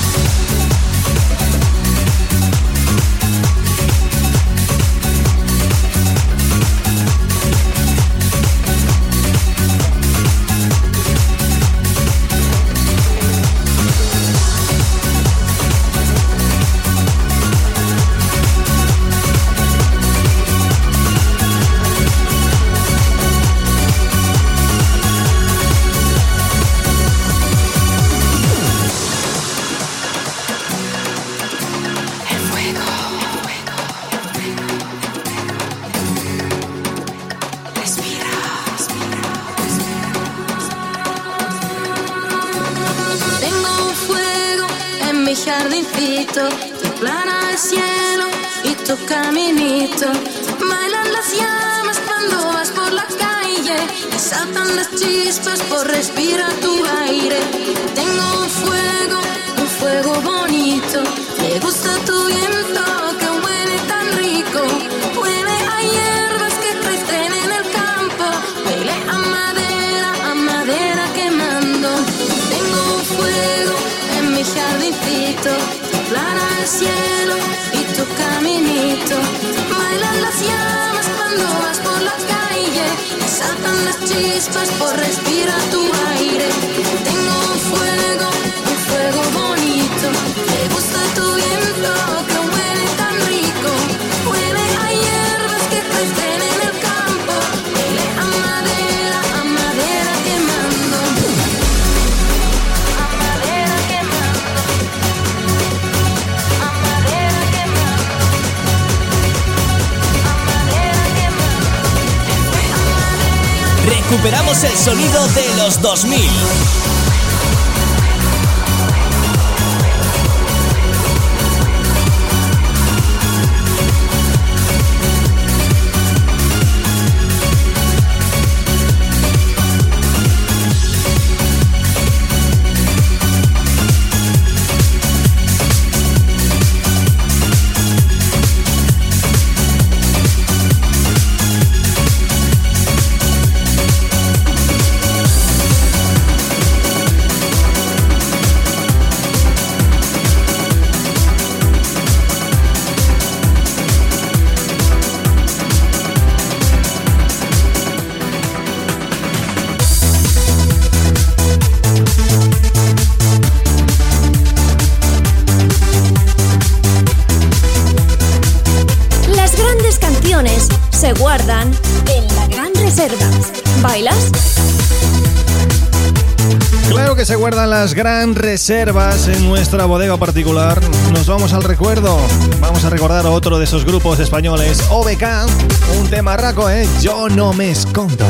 Jardincito, que plana el cielo y tu caminito. Bailan las llamas cuando vas por la calle y saltan las chispas por respirar tu aire. Tengo un fuego, un fuego bonito. Me gusta tu viento que huele tan rico. Huele a hierbas que crecen en el campo. Huele a madera, a madera quemando. Tengo un fuego en mi jardincito, plana el cielo y tu caminito. Bailan las llamas cuando vas por la calle y saltan las chispas por respirar tu aire. Tengo un fuego, un fuego bonito. Me gusta tu viento que huele tan rico. Huele a hierbas que crecen en el campo. Huele a madera, a madera quemando. A madera quemando. A madera quemando. A madera quemando. Recuperamos el sonido de los dos mil. se guardan en la Gran Reserva. ¿Bailas? Claro que se guardan las gran reservas en nuestra bodega particular. Nos vamos al recuerdo. Vamos a recordar a otro de esos grupos españoles, O B K. Un tema raco, ¿eh? Yo no me escondo.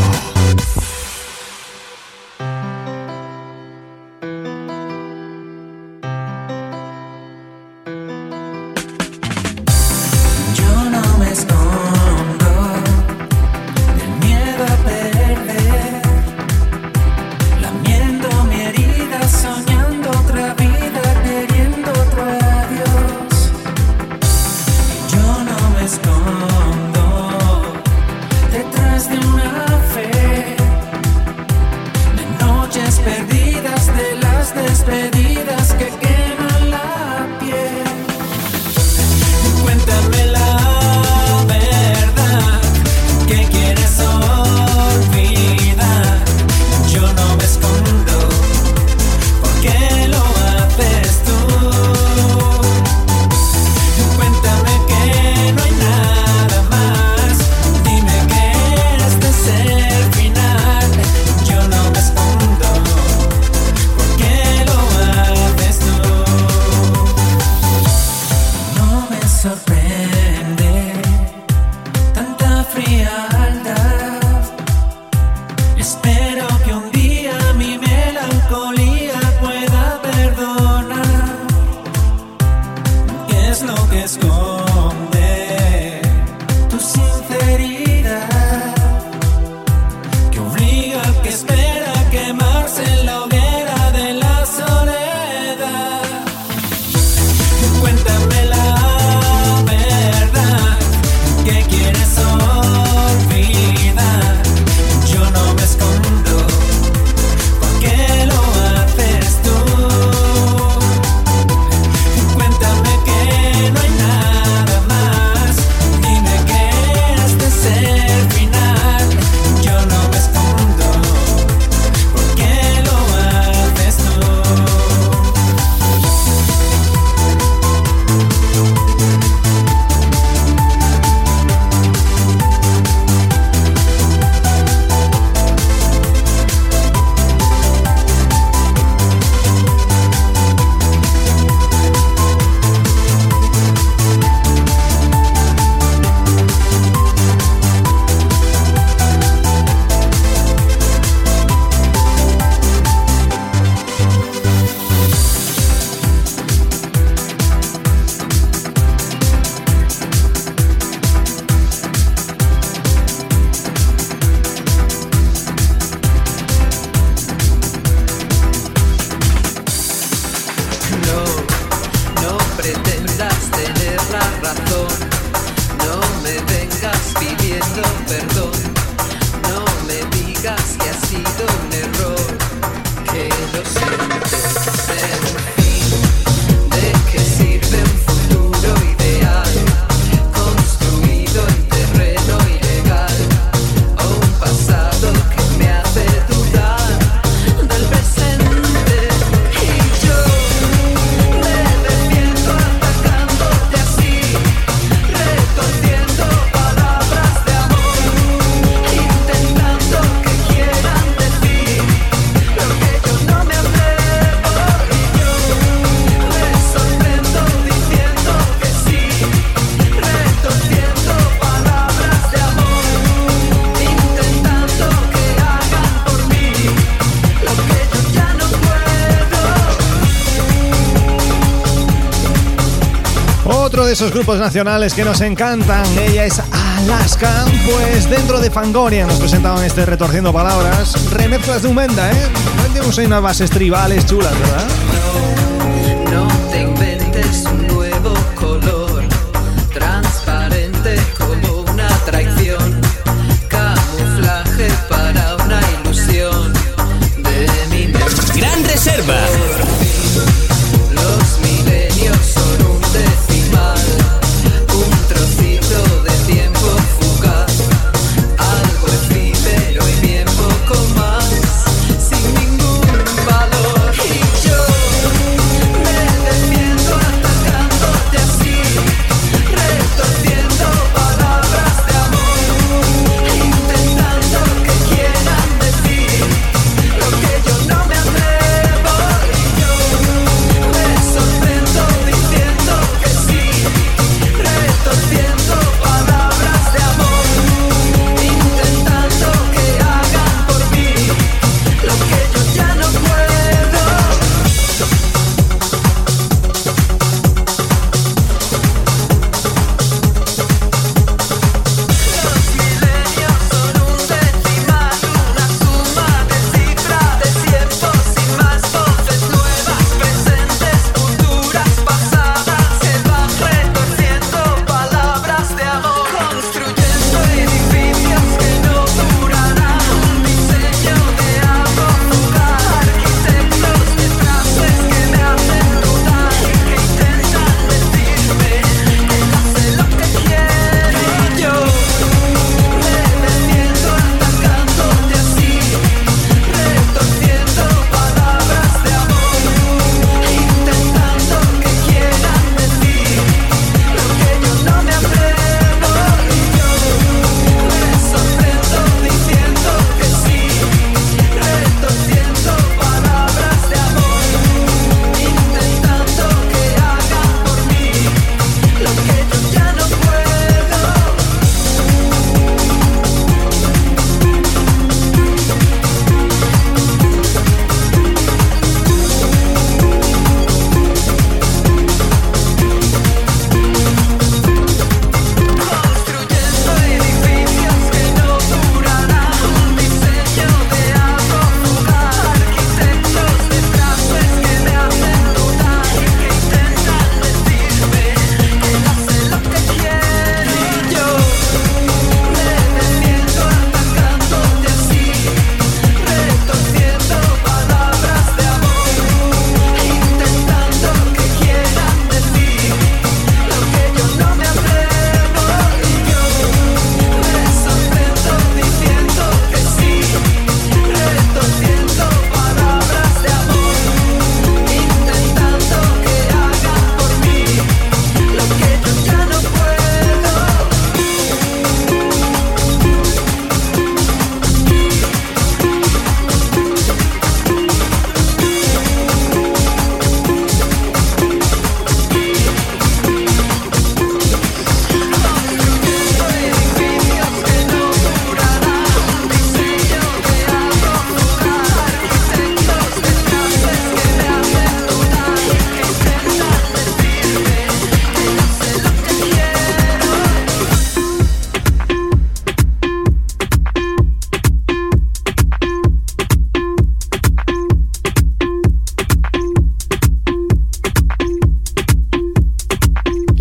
De esos grupos nacionales que nos encantan. Ella es Alaska. Pues dentro de Fangoria nos presentaban este Retorciendo Palabras, remezclas de Umenda, ¿eh? Tenemos ahí unas bases tribales chulas, ¿verdad? No, no te inventes un nuevo color, transparente como una traición, camuflaje para una ilusión de mi mente. Gran Reserva. Los milenios son un decimal, un trocito de tiempo fugaz, algo efímero y bien poco más, sin ningún valor. Y yo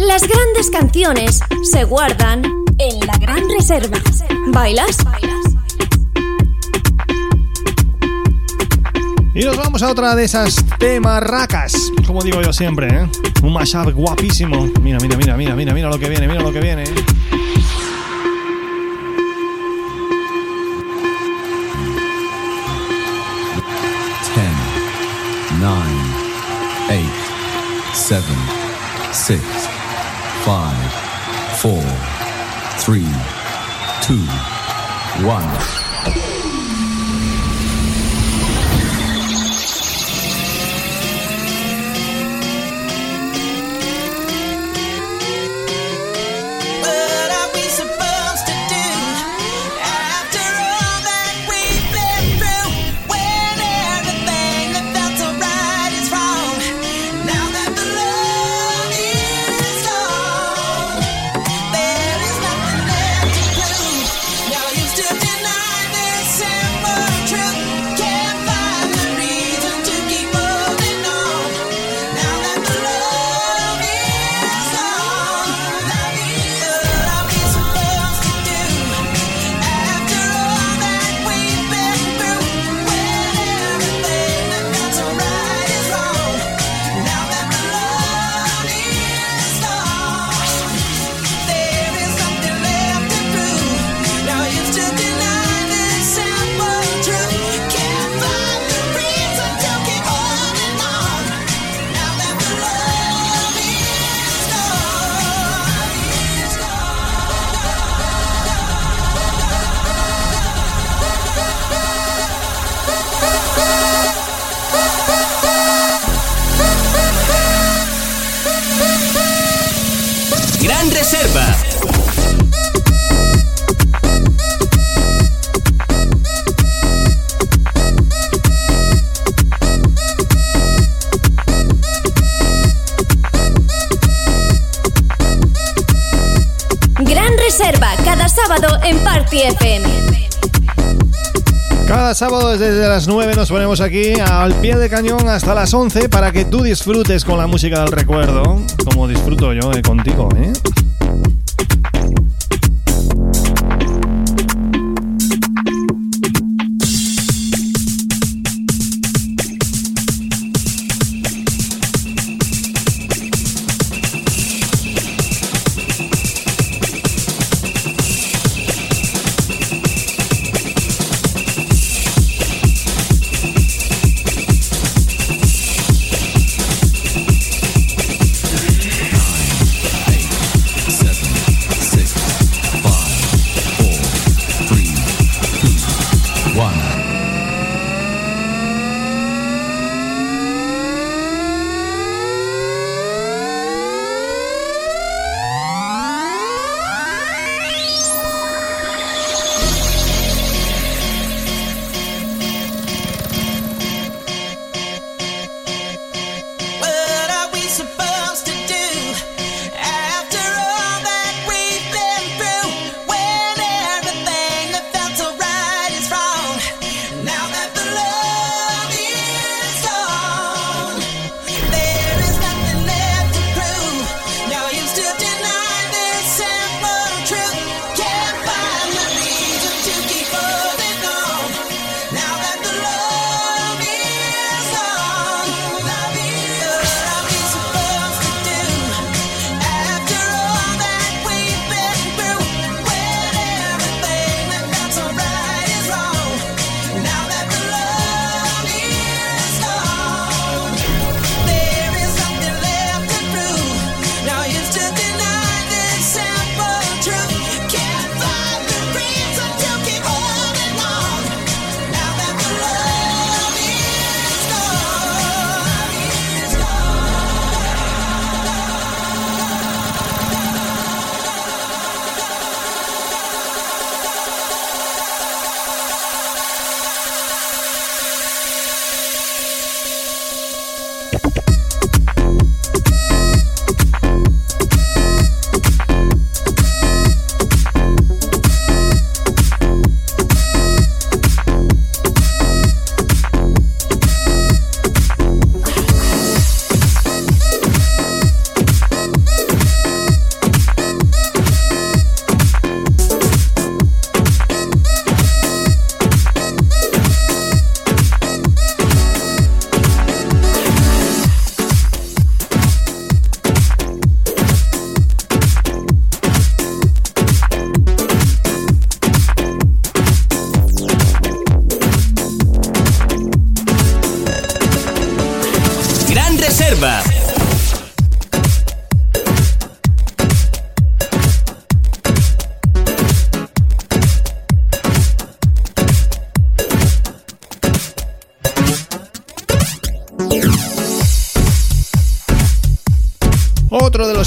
Las grandes canciones se guardan en la Gran Reserva. ¿Bailas? Y nos vamos a otra de esas temarracas, como digo yo siempre, ¿eh? Un mashup guapísimo. Mira, mira, mira, mira, mira, mira lo que viene, mira lo que viene. ten, nine, eight, seven, six, five, four, three, two, one. Sábado en Party F M. Cada sábado desde las nueve nos ponemos aquí al pie de cañón hasta las once para que tú disfrutes con la música del recuerdo, como disfruto yo eh, contigo, ¿eh?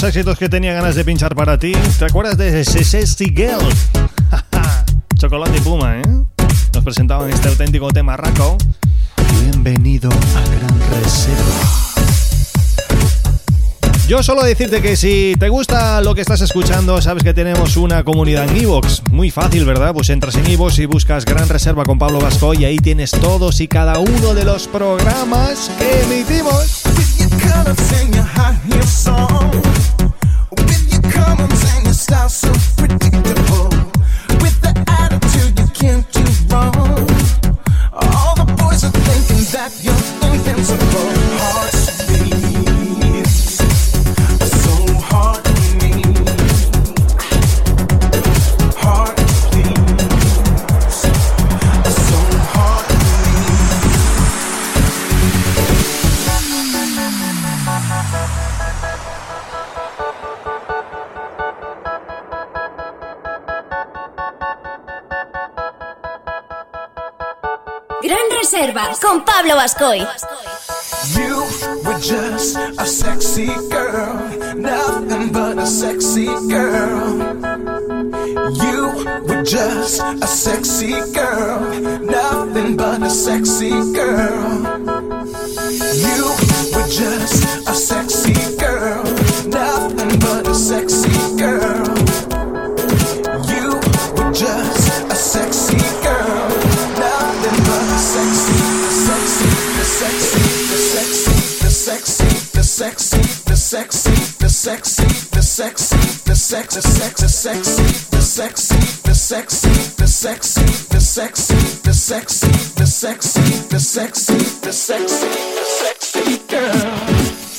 éxitos que tenía ganas de pinchar para ti. ¿Te acuerdas de ese Sexy Girl? Chocolate y Puma, ¿eh? Nos presentaban este auténtico tema Raco. Bienvenido a Gran Reserva. Yo solo decirte que si te gusta lo que estás escuchando, sabes que tenemos una comunidad en iVoox. Muy fácil, ¿verdad? Pues entras en iVoox y buscas Gran Reserva con Pablo Bascoy y ahí tienes todos y cada uno de los programas que emitimos. Gran Reserva con Pablo Bascoy. You were just a sexy girl, nothing but a sexy girl. You were just a sexy girl, nothing but a sexy girl. You were just a sexy girl, nothing but a sexy girl. You were just a sexy girl, nothing but a sexy, sexy, the sexy, the sexy, the sexy, the sexy, the sexy, the sexy, the sexy, the sexy, the sexy, the sexy, the sexy, the sexy, the sexy, the sexy, the sexy, the sexy, the sexy, the sexy girl.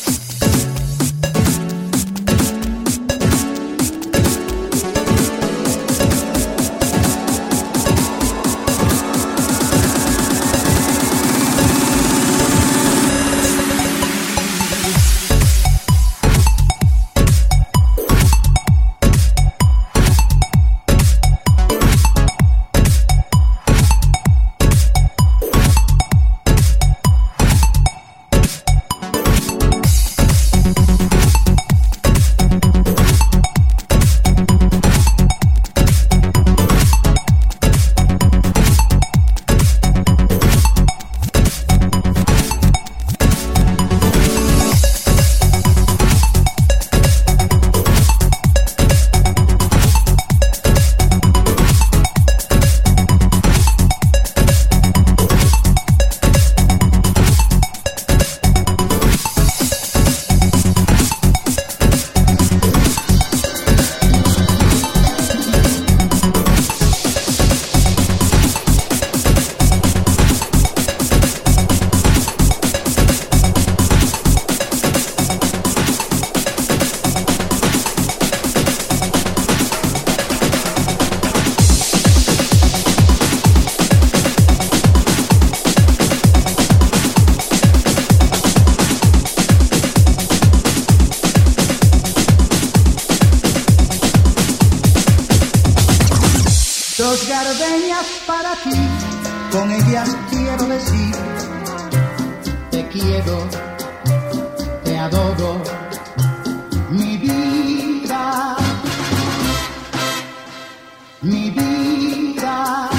Dos gardenias para ti, con ellas quiero decir, te quiero, te adoro, mi vida, mi vida.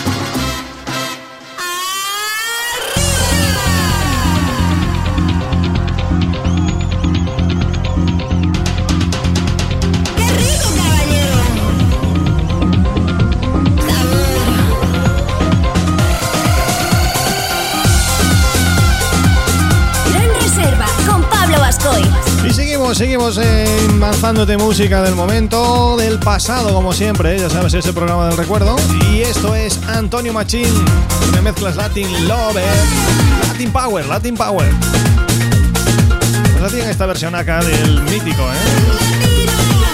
Y seguimos, seguimos eh, lanzándote música del momento, del pasado, como siempre, ¿eh? Ya sabes, ese programa del recuerdo. Y esto es Antonio Machín, me mezclas Latin Lover, Latin Power, Latin Power. Pues la tiene esta versión acá del mítico, ¿eh?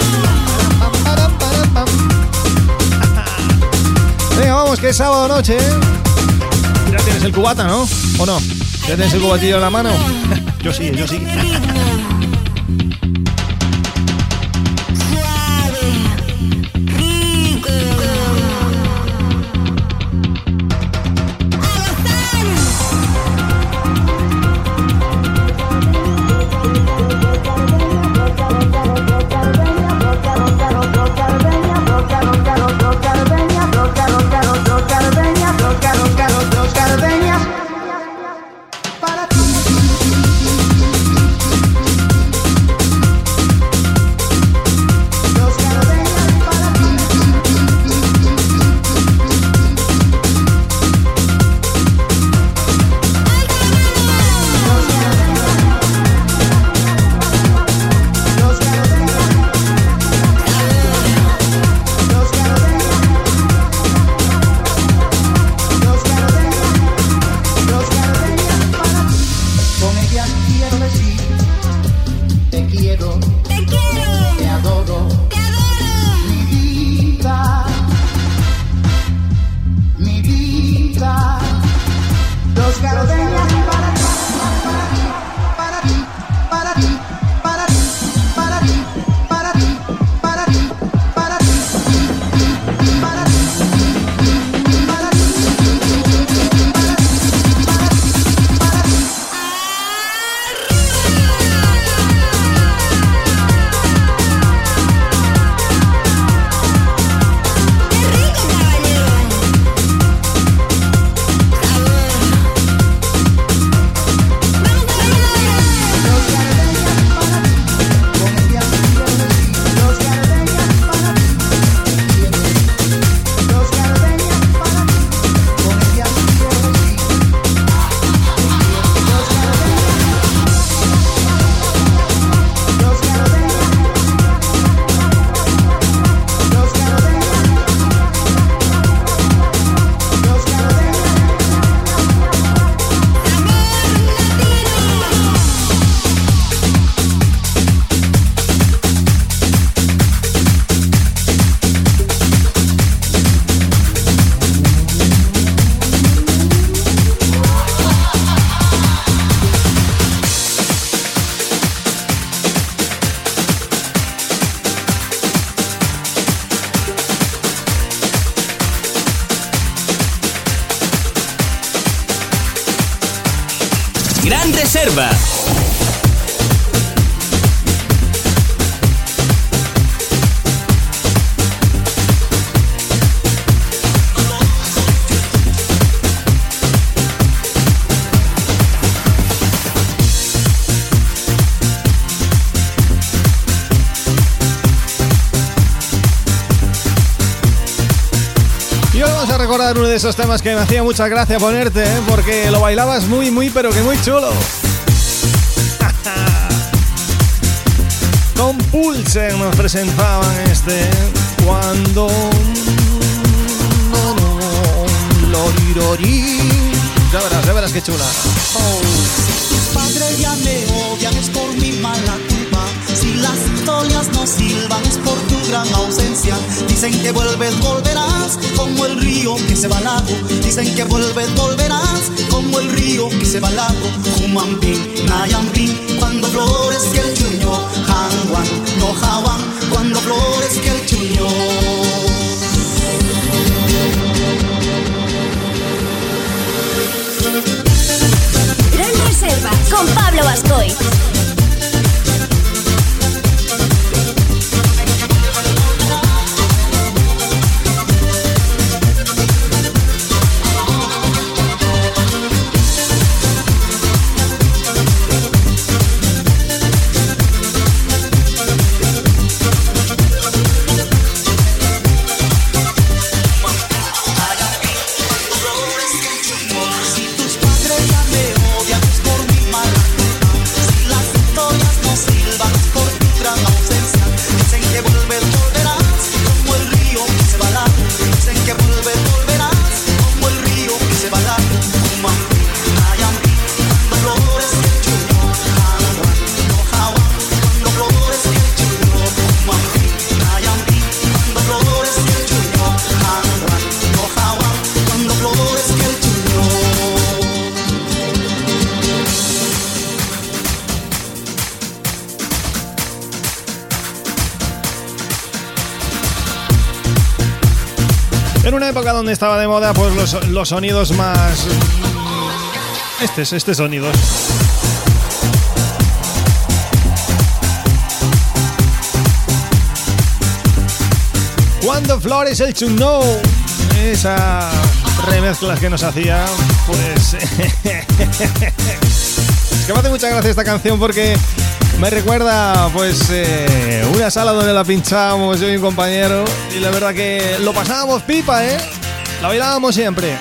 Venga, vamos, que es sábado noche, ¿eh? Ya tienes el cubata, ¿no? ¿O no? ¿Ya tienes el cubatillo en la mano? Yo sí, yo sí. Reserva. Recordar uno de esos temas que me hacía mucha gracia ponerte, ¿eh? Porque lo bailabas muy, muy, pero que muy chulo. Con Pulse nos presentaban este Cuando no, no, lorirorí. Ya verás, ya verás qué chula. Oh. Si tus padres ya me odian es por mi mala culpa. Si las historias no silban es por tu gran ausencia. Dicen que vuelves, volverás como el río que se va al lago. Dicen que vuelves, volverás como el río que se va al lago. Humampín, Nayampín, cuando florezca el chuño. Hanwan, no Hawan, cuando florezca el chuño. Gran Reserva con Pablo Bascoy. En una época donde estaba de moda pues los, los sonidos más... Estos, estos sonidos. Cuando flores el chuno. Esa remezcla que nos hacía, pues... es que me hace mucha gracia esta canción porque me recuerda pues eh, una sala donde la pinchábamos yo y un compañero y la verdad que lo pasábamos pipa, ¿eh? La bailábamos siempre.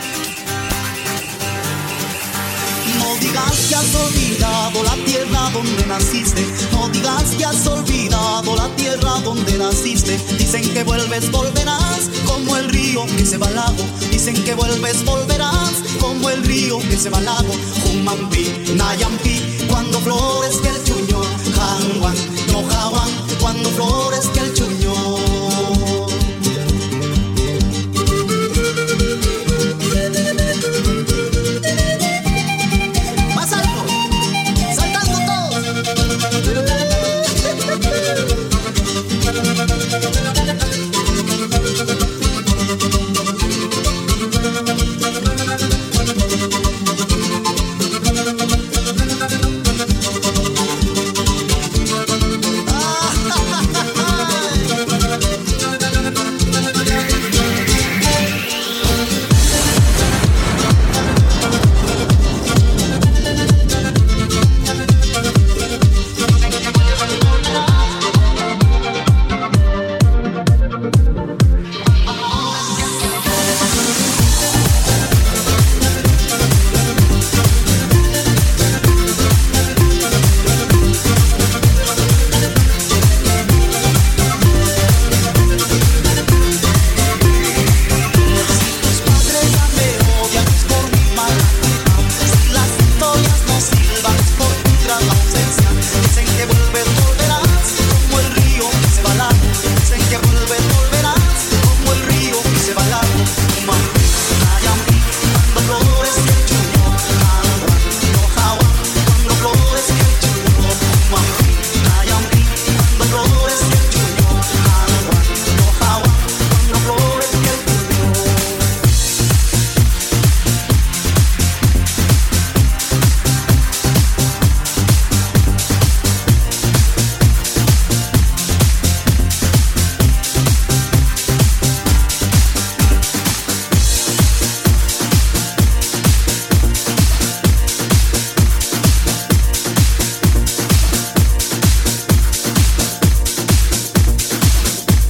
No digas que has olvidado la tierra donde naciste. No digas que has olvidado la tierra donde naciste. Dicen que vuelves, volverás como el río que se va al lago. Dicen que vuelves, volverás como el río que se va al lago. Humampi, Nayampi, cuando florezca el chuño. Hanwan, no Hawan, cuando florezca el chuño. Más alto, saltando todos.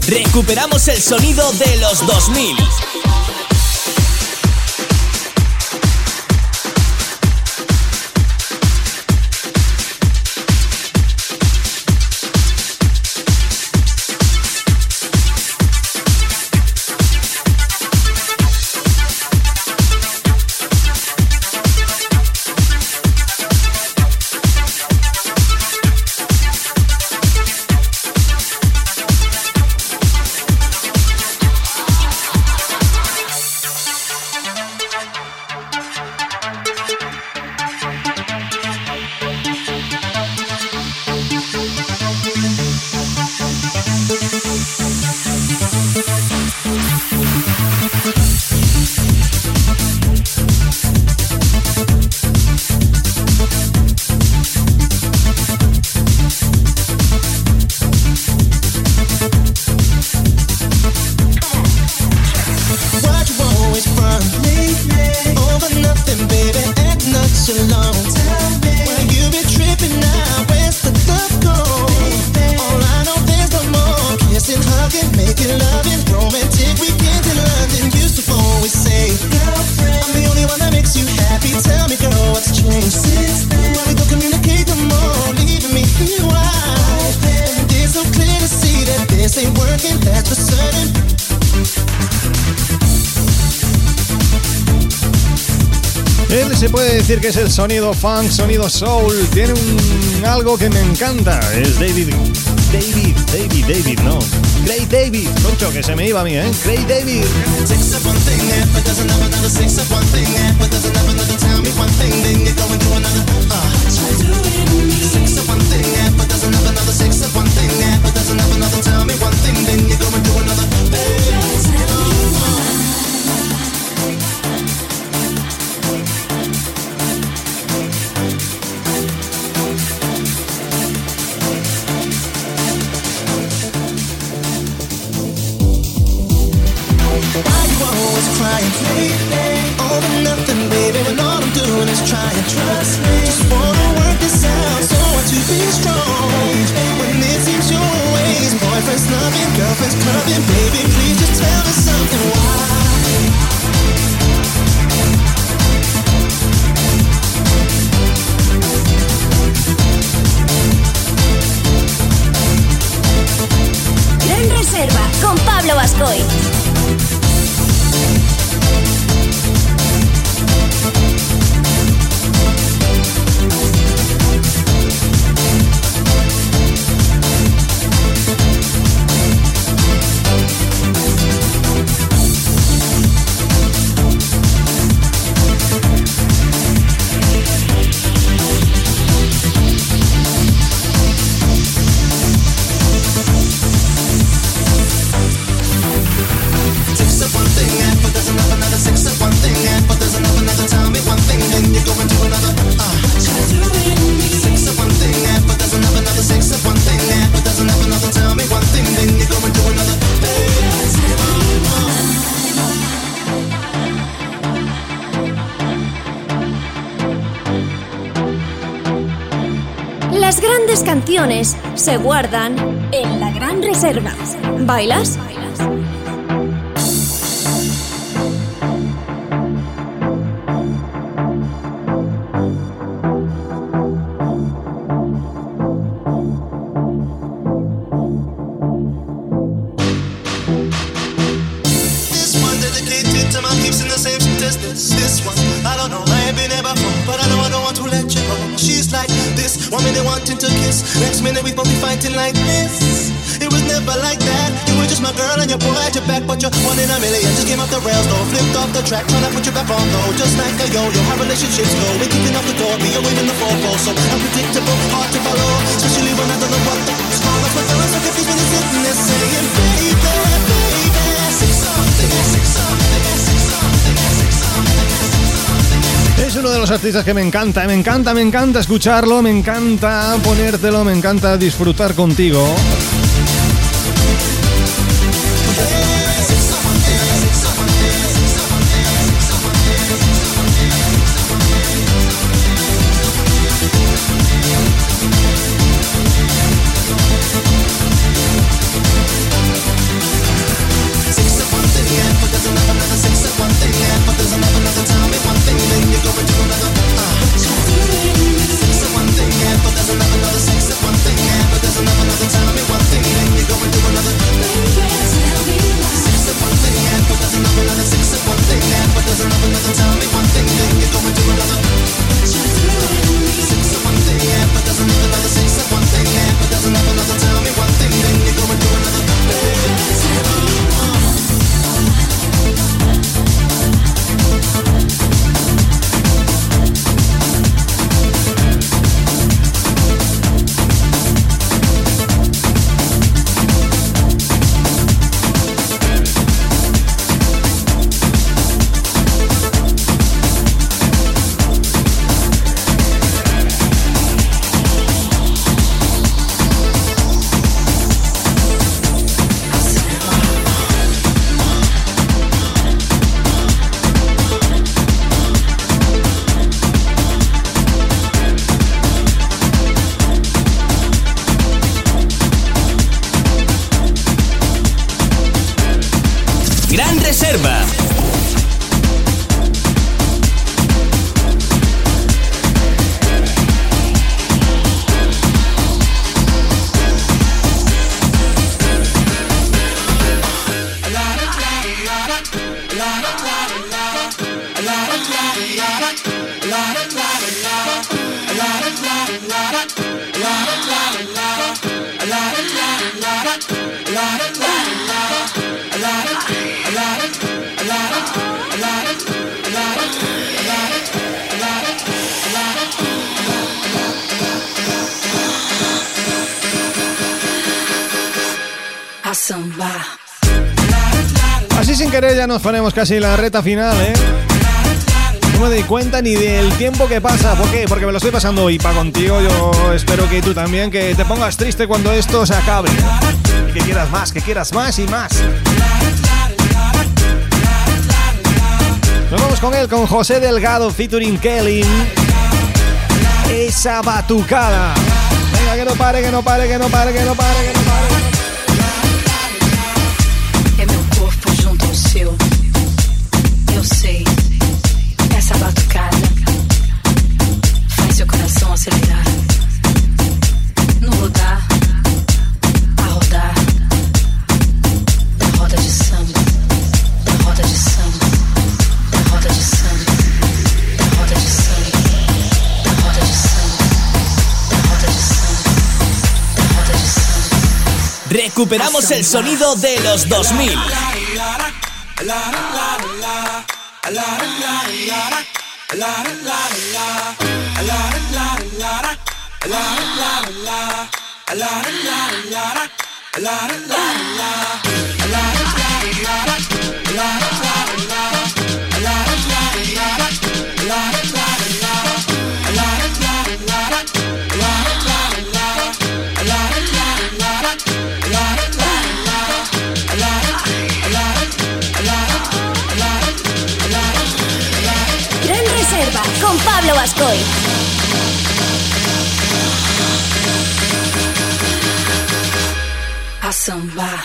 Recuperamos el sonido de los dos mil. Se puede decir que es el sonido funk, sonido soul. Tiene un algo que me encanta. Es David, David, David, David, no. Craig David, concho, que se me iba a mí, ¿eh? Craig David. Over nothing, baby, when all I'm doing is trying. Trust me, just wanna work this out, so I want to be strong. When it seems your ways, boyfriend's loving, girlfriend's clubbing, baby, please just tell me something. Why? Gran Reserva con Pablo Bascoy. Las grandes canciones se guardan en la Gran Reserva. ¿Bailas? Next minute we both be fighting like this. It was never like that. You were just my girl and your boy at your back, but you're one in a million. Just came off the rails though, flipped off the track, trying to put you back on though. Just like a yo-yo, how relationships go. We're kicking off the door, be away in the four-four. So unpredictable, hard to follow, especially when I don't know what the fuck's wrong. Like my feelings so confused when you're sitting there saying, baby, baby, say something, say something, say something, say something. Es uno de los artistas que me encanta, me encanta, me encanta escucharlo, me encanta ponértelo, me encanta disfrutar contigo. Reserva. Así sin querer ya nos ponemos casi en la recta final, ¿eh? No me doy cuenta ni del tiempo que pasa. ¿Por qué? Porque me lo estoy pasando hoy pa' contigo. Yo espero que tú también, que te pongas triste cuando esto se acabe. Y que quieras más, que quieras más y más. Nos vamos con él, con José Delgado featuring Kelly. Esa batucada. Venga, que no pare, que no pare, que no pare, que no pare, que no pare. Seu, eu sei, essa batucada faz seu coração acelerar, no rodar, a rodar, da roda de samba, da roda de samba, da roda de samba, da roda de samba, da roda de samba, da roda de samba, da roda de samba. Recuperamos el sonido de los dos mil. Con Pablo Bascoy. A samba.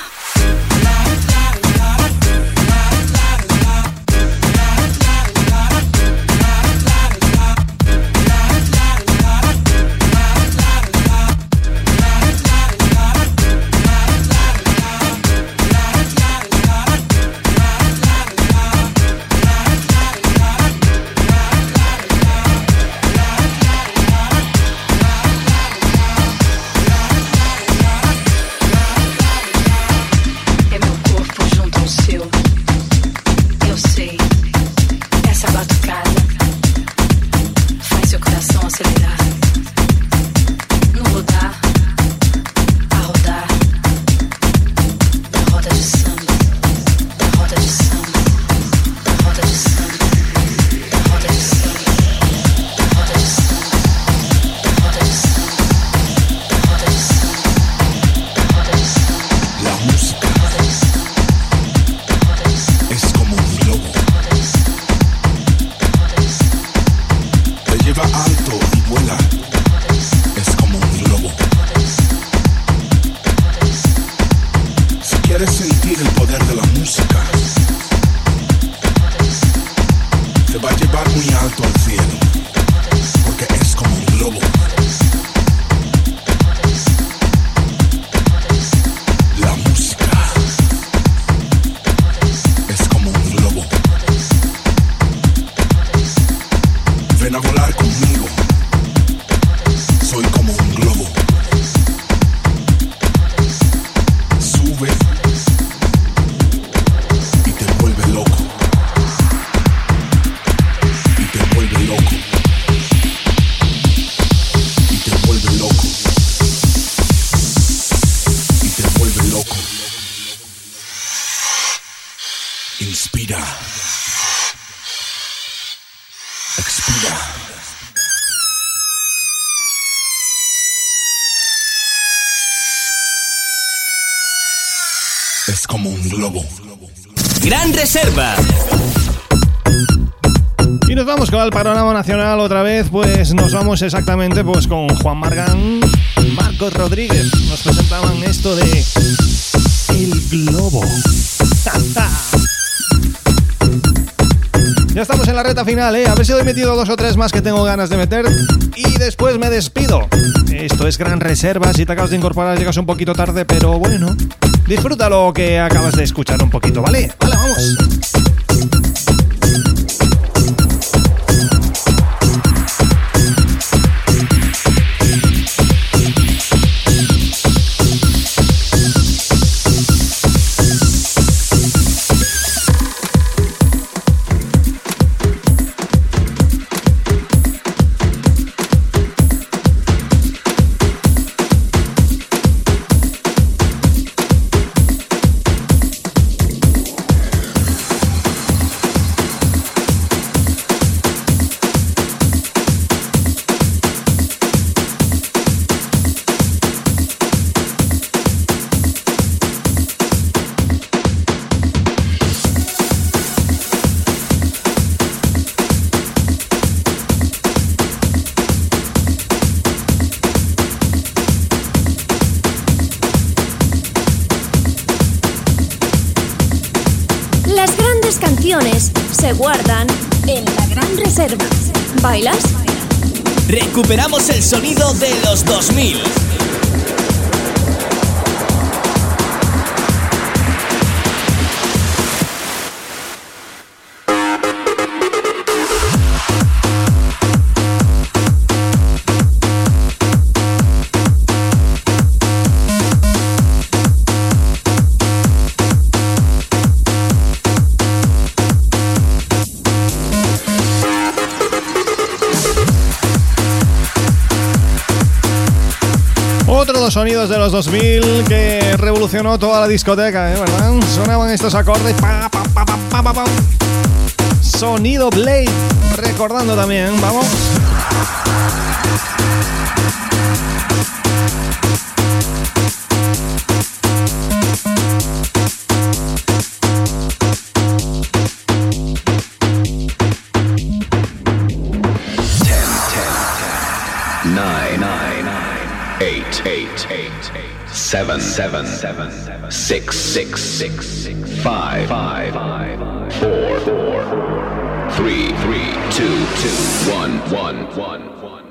Es como un globo. Gran Reserva. Y nos vamos con el panorama nacional otra vez, pues nos vamos exactamente pues con Juan Margán, Marcos Rodríguez. Nos presentaban esto de El Globo. la recta final, ¿eh? A ver si he metido dos o tres más que tengo ganas de meter y después me despido. Esto es Gran Reserva. Si te acabas de incorporar llegas un poquito tarde, pero bueno, disfruta lo que acabas de escuchar un poquito, ¿vale? Vale, vamos. Se guardan en la Gran Reserva. ¿Bailas? Recuperamos el sonido de los dos mil. Otro de los sonidos de los dos mil que revolucionó toda la discoteca, ¿eh? ¿Verdad? Sonaban estos acordes. Pa, pa, pa, pa, pa, pa, pa. Sonido Blade. Recordando también, vamos. Seven, seven, seven, six, six, six, five, five, four, four, three, three, two, two, one, one, one, one.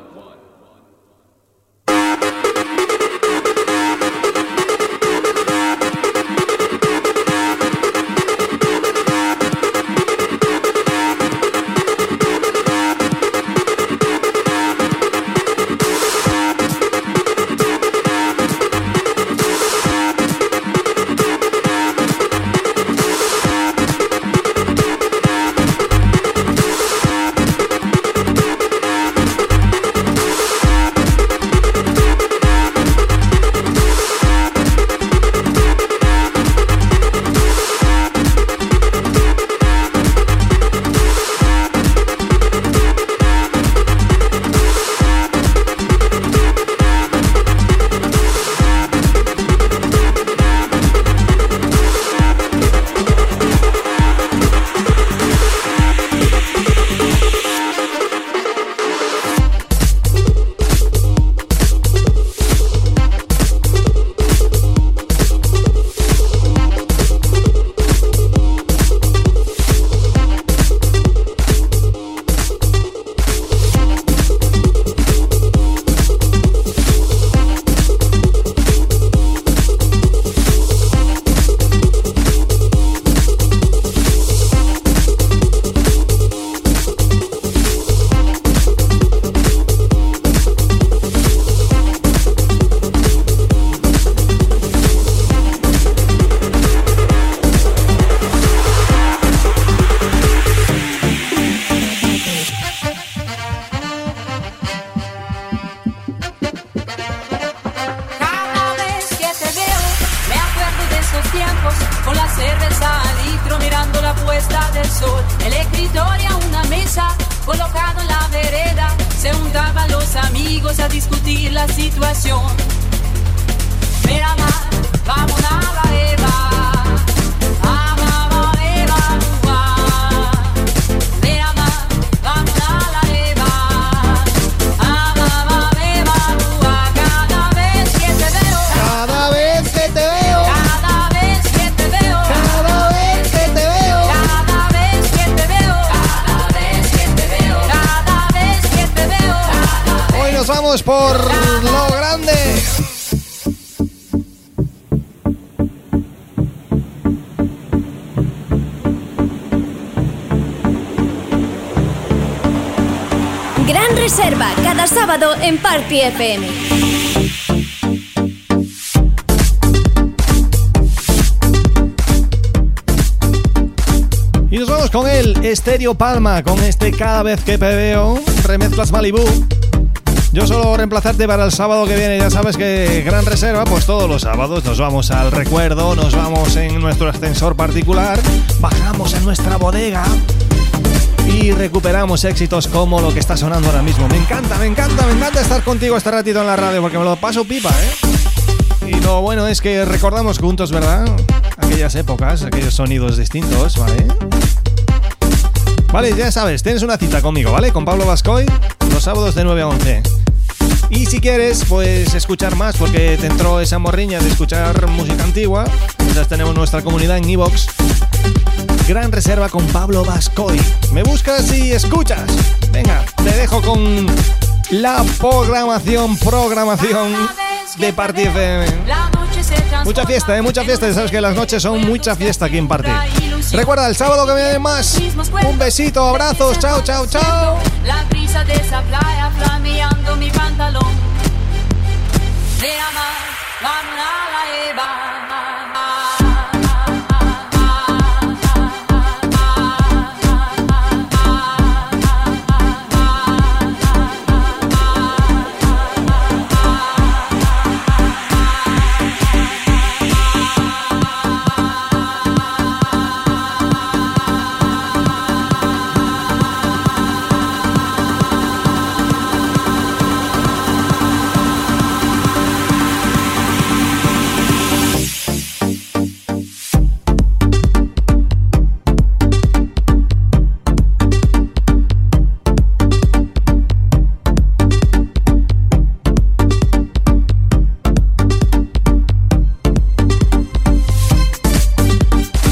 Cada vez vamos por lo grande. Gran Reserva, cada sábado en Party F M. Y nos vamos con el Estéreo Palma, con este Cada vez que te veo, remezclas Malibú. Yo solo reemplazarte para el sábado que viene. Ya sabes que Gran Reserva, pues todos los sábados nos vamos al recuerdo, nos vamos en nuestro ascensor particular, bajamos en nuestra bodega y recuperamos éxitos como lo que está sonando ahora mismo. Me encanta, me encanta, me encanta estar contigo este ratito en la radio porque me lo paso pipa, ¿eh? Y lo bueno es que recordamos juntos, ¿verdad? Aquellas épocas, aquellos sonidos distintos, ¿vale? Vale, ya sabes, tienes una cita conmigo, ¿vale? Con Pablo Bascoy, los sábados de nueve a once. Y si quieres, pues escuchar más, porque te entró esa morriña de escuchar música antigua, pues tenemos nuestra comunidad en iVoox. Gran Reserva con Pablo Bascoy. Me buscas y escuchas. Venga, te dejo con la programación, programación de Party F M. Mucha fiesta, ¿eh? Mucha fiesta. Ya sabes que las noches son mucha fiesta aquí en Party. Recuerda, el sábado que viene más. Un besito, abrazos, chao, chao, chao. La brisa de esa playa flameando mi pantalón. De amar, vámonos.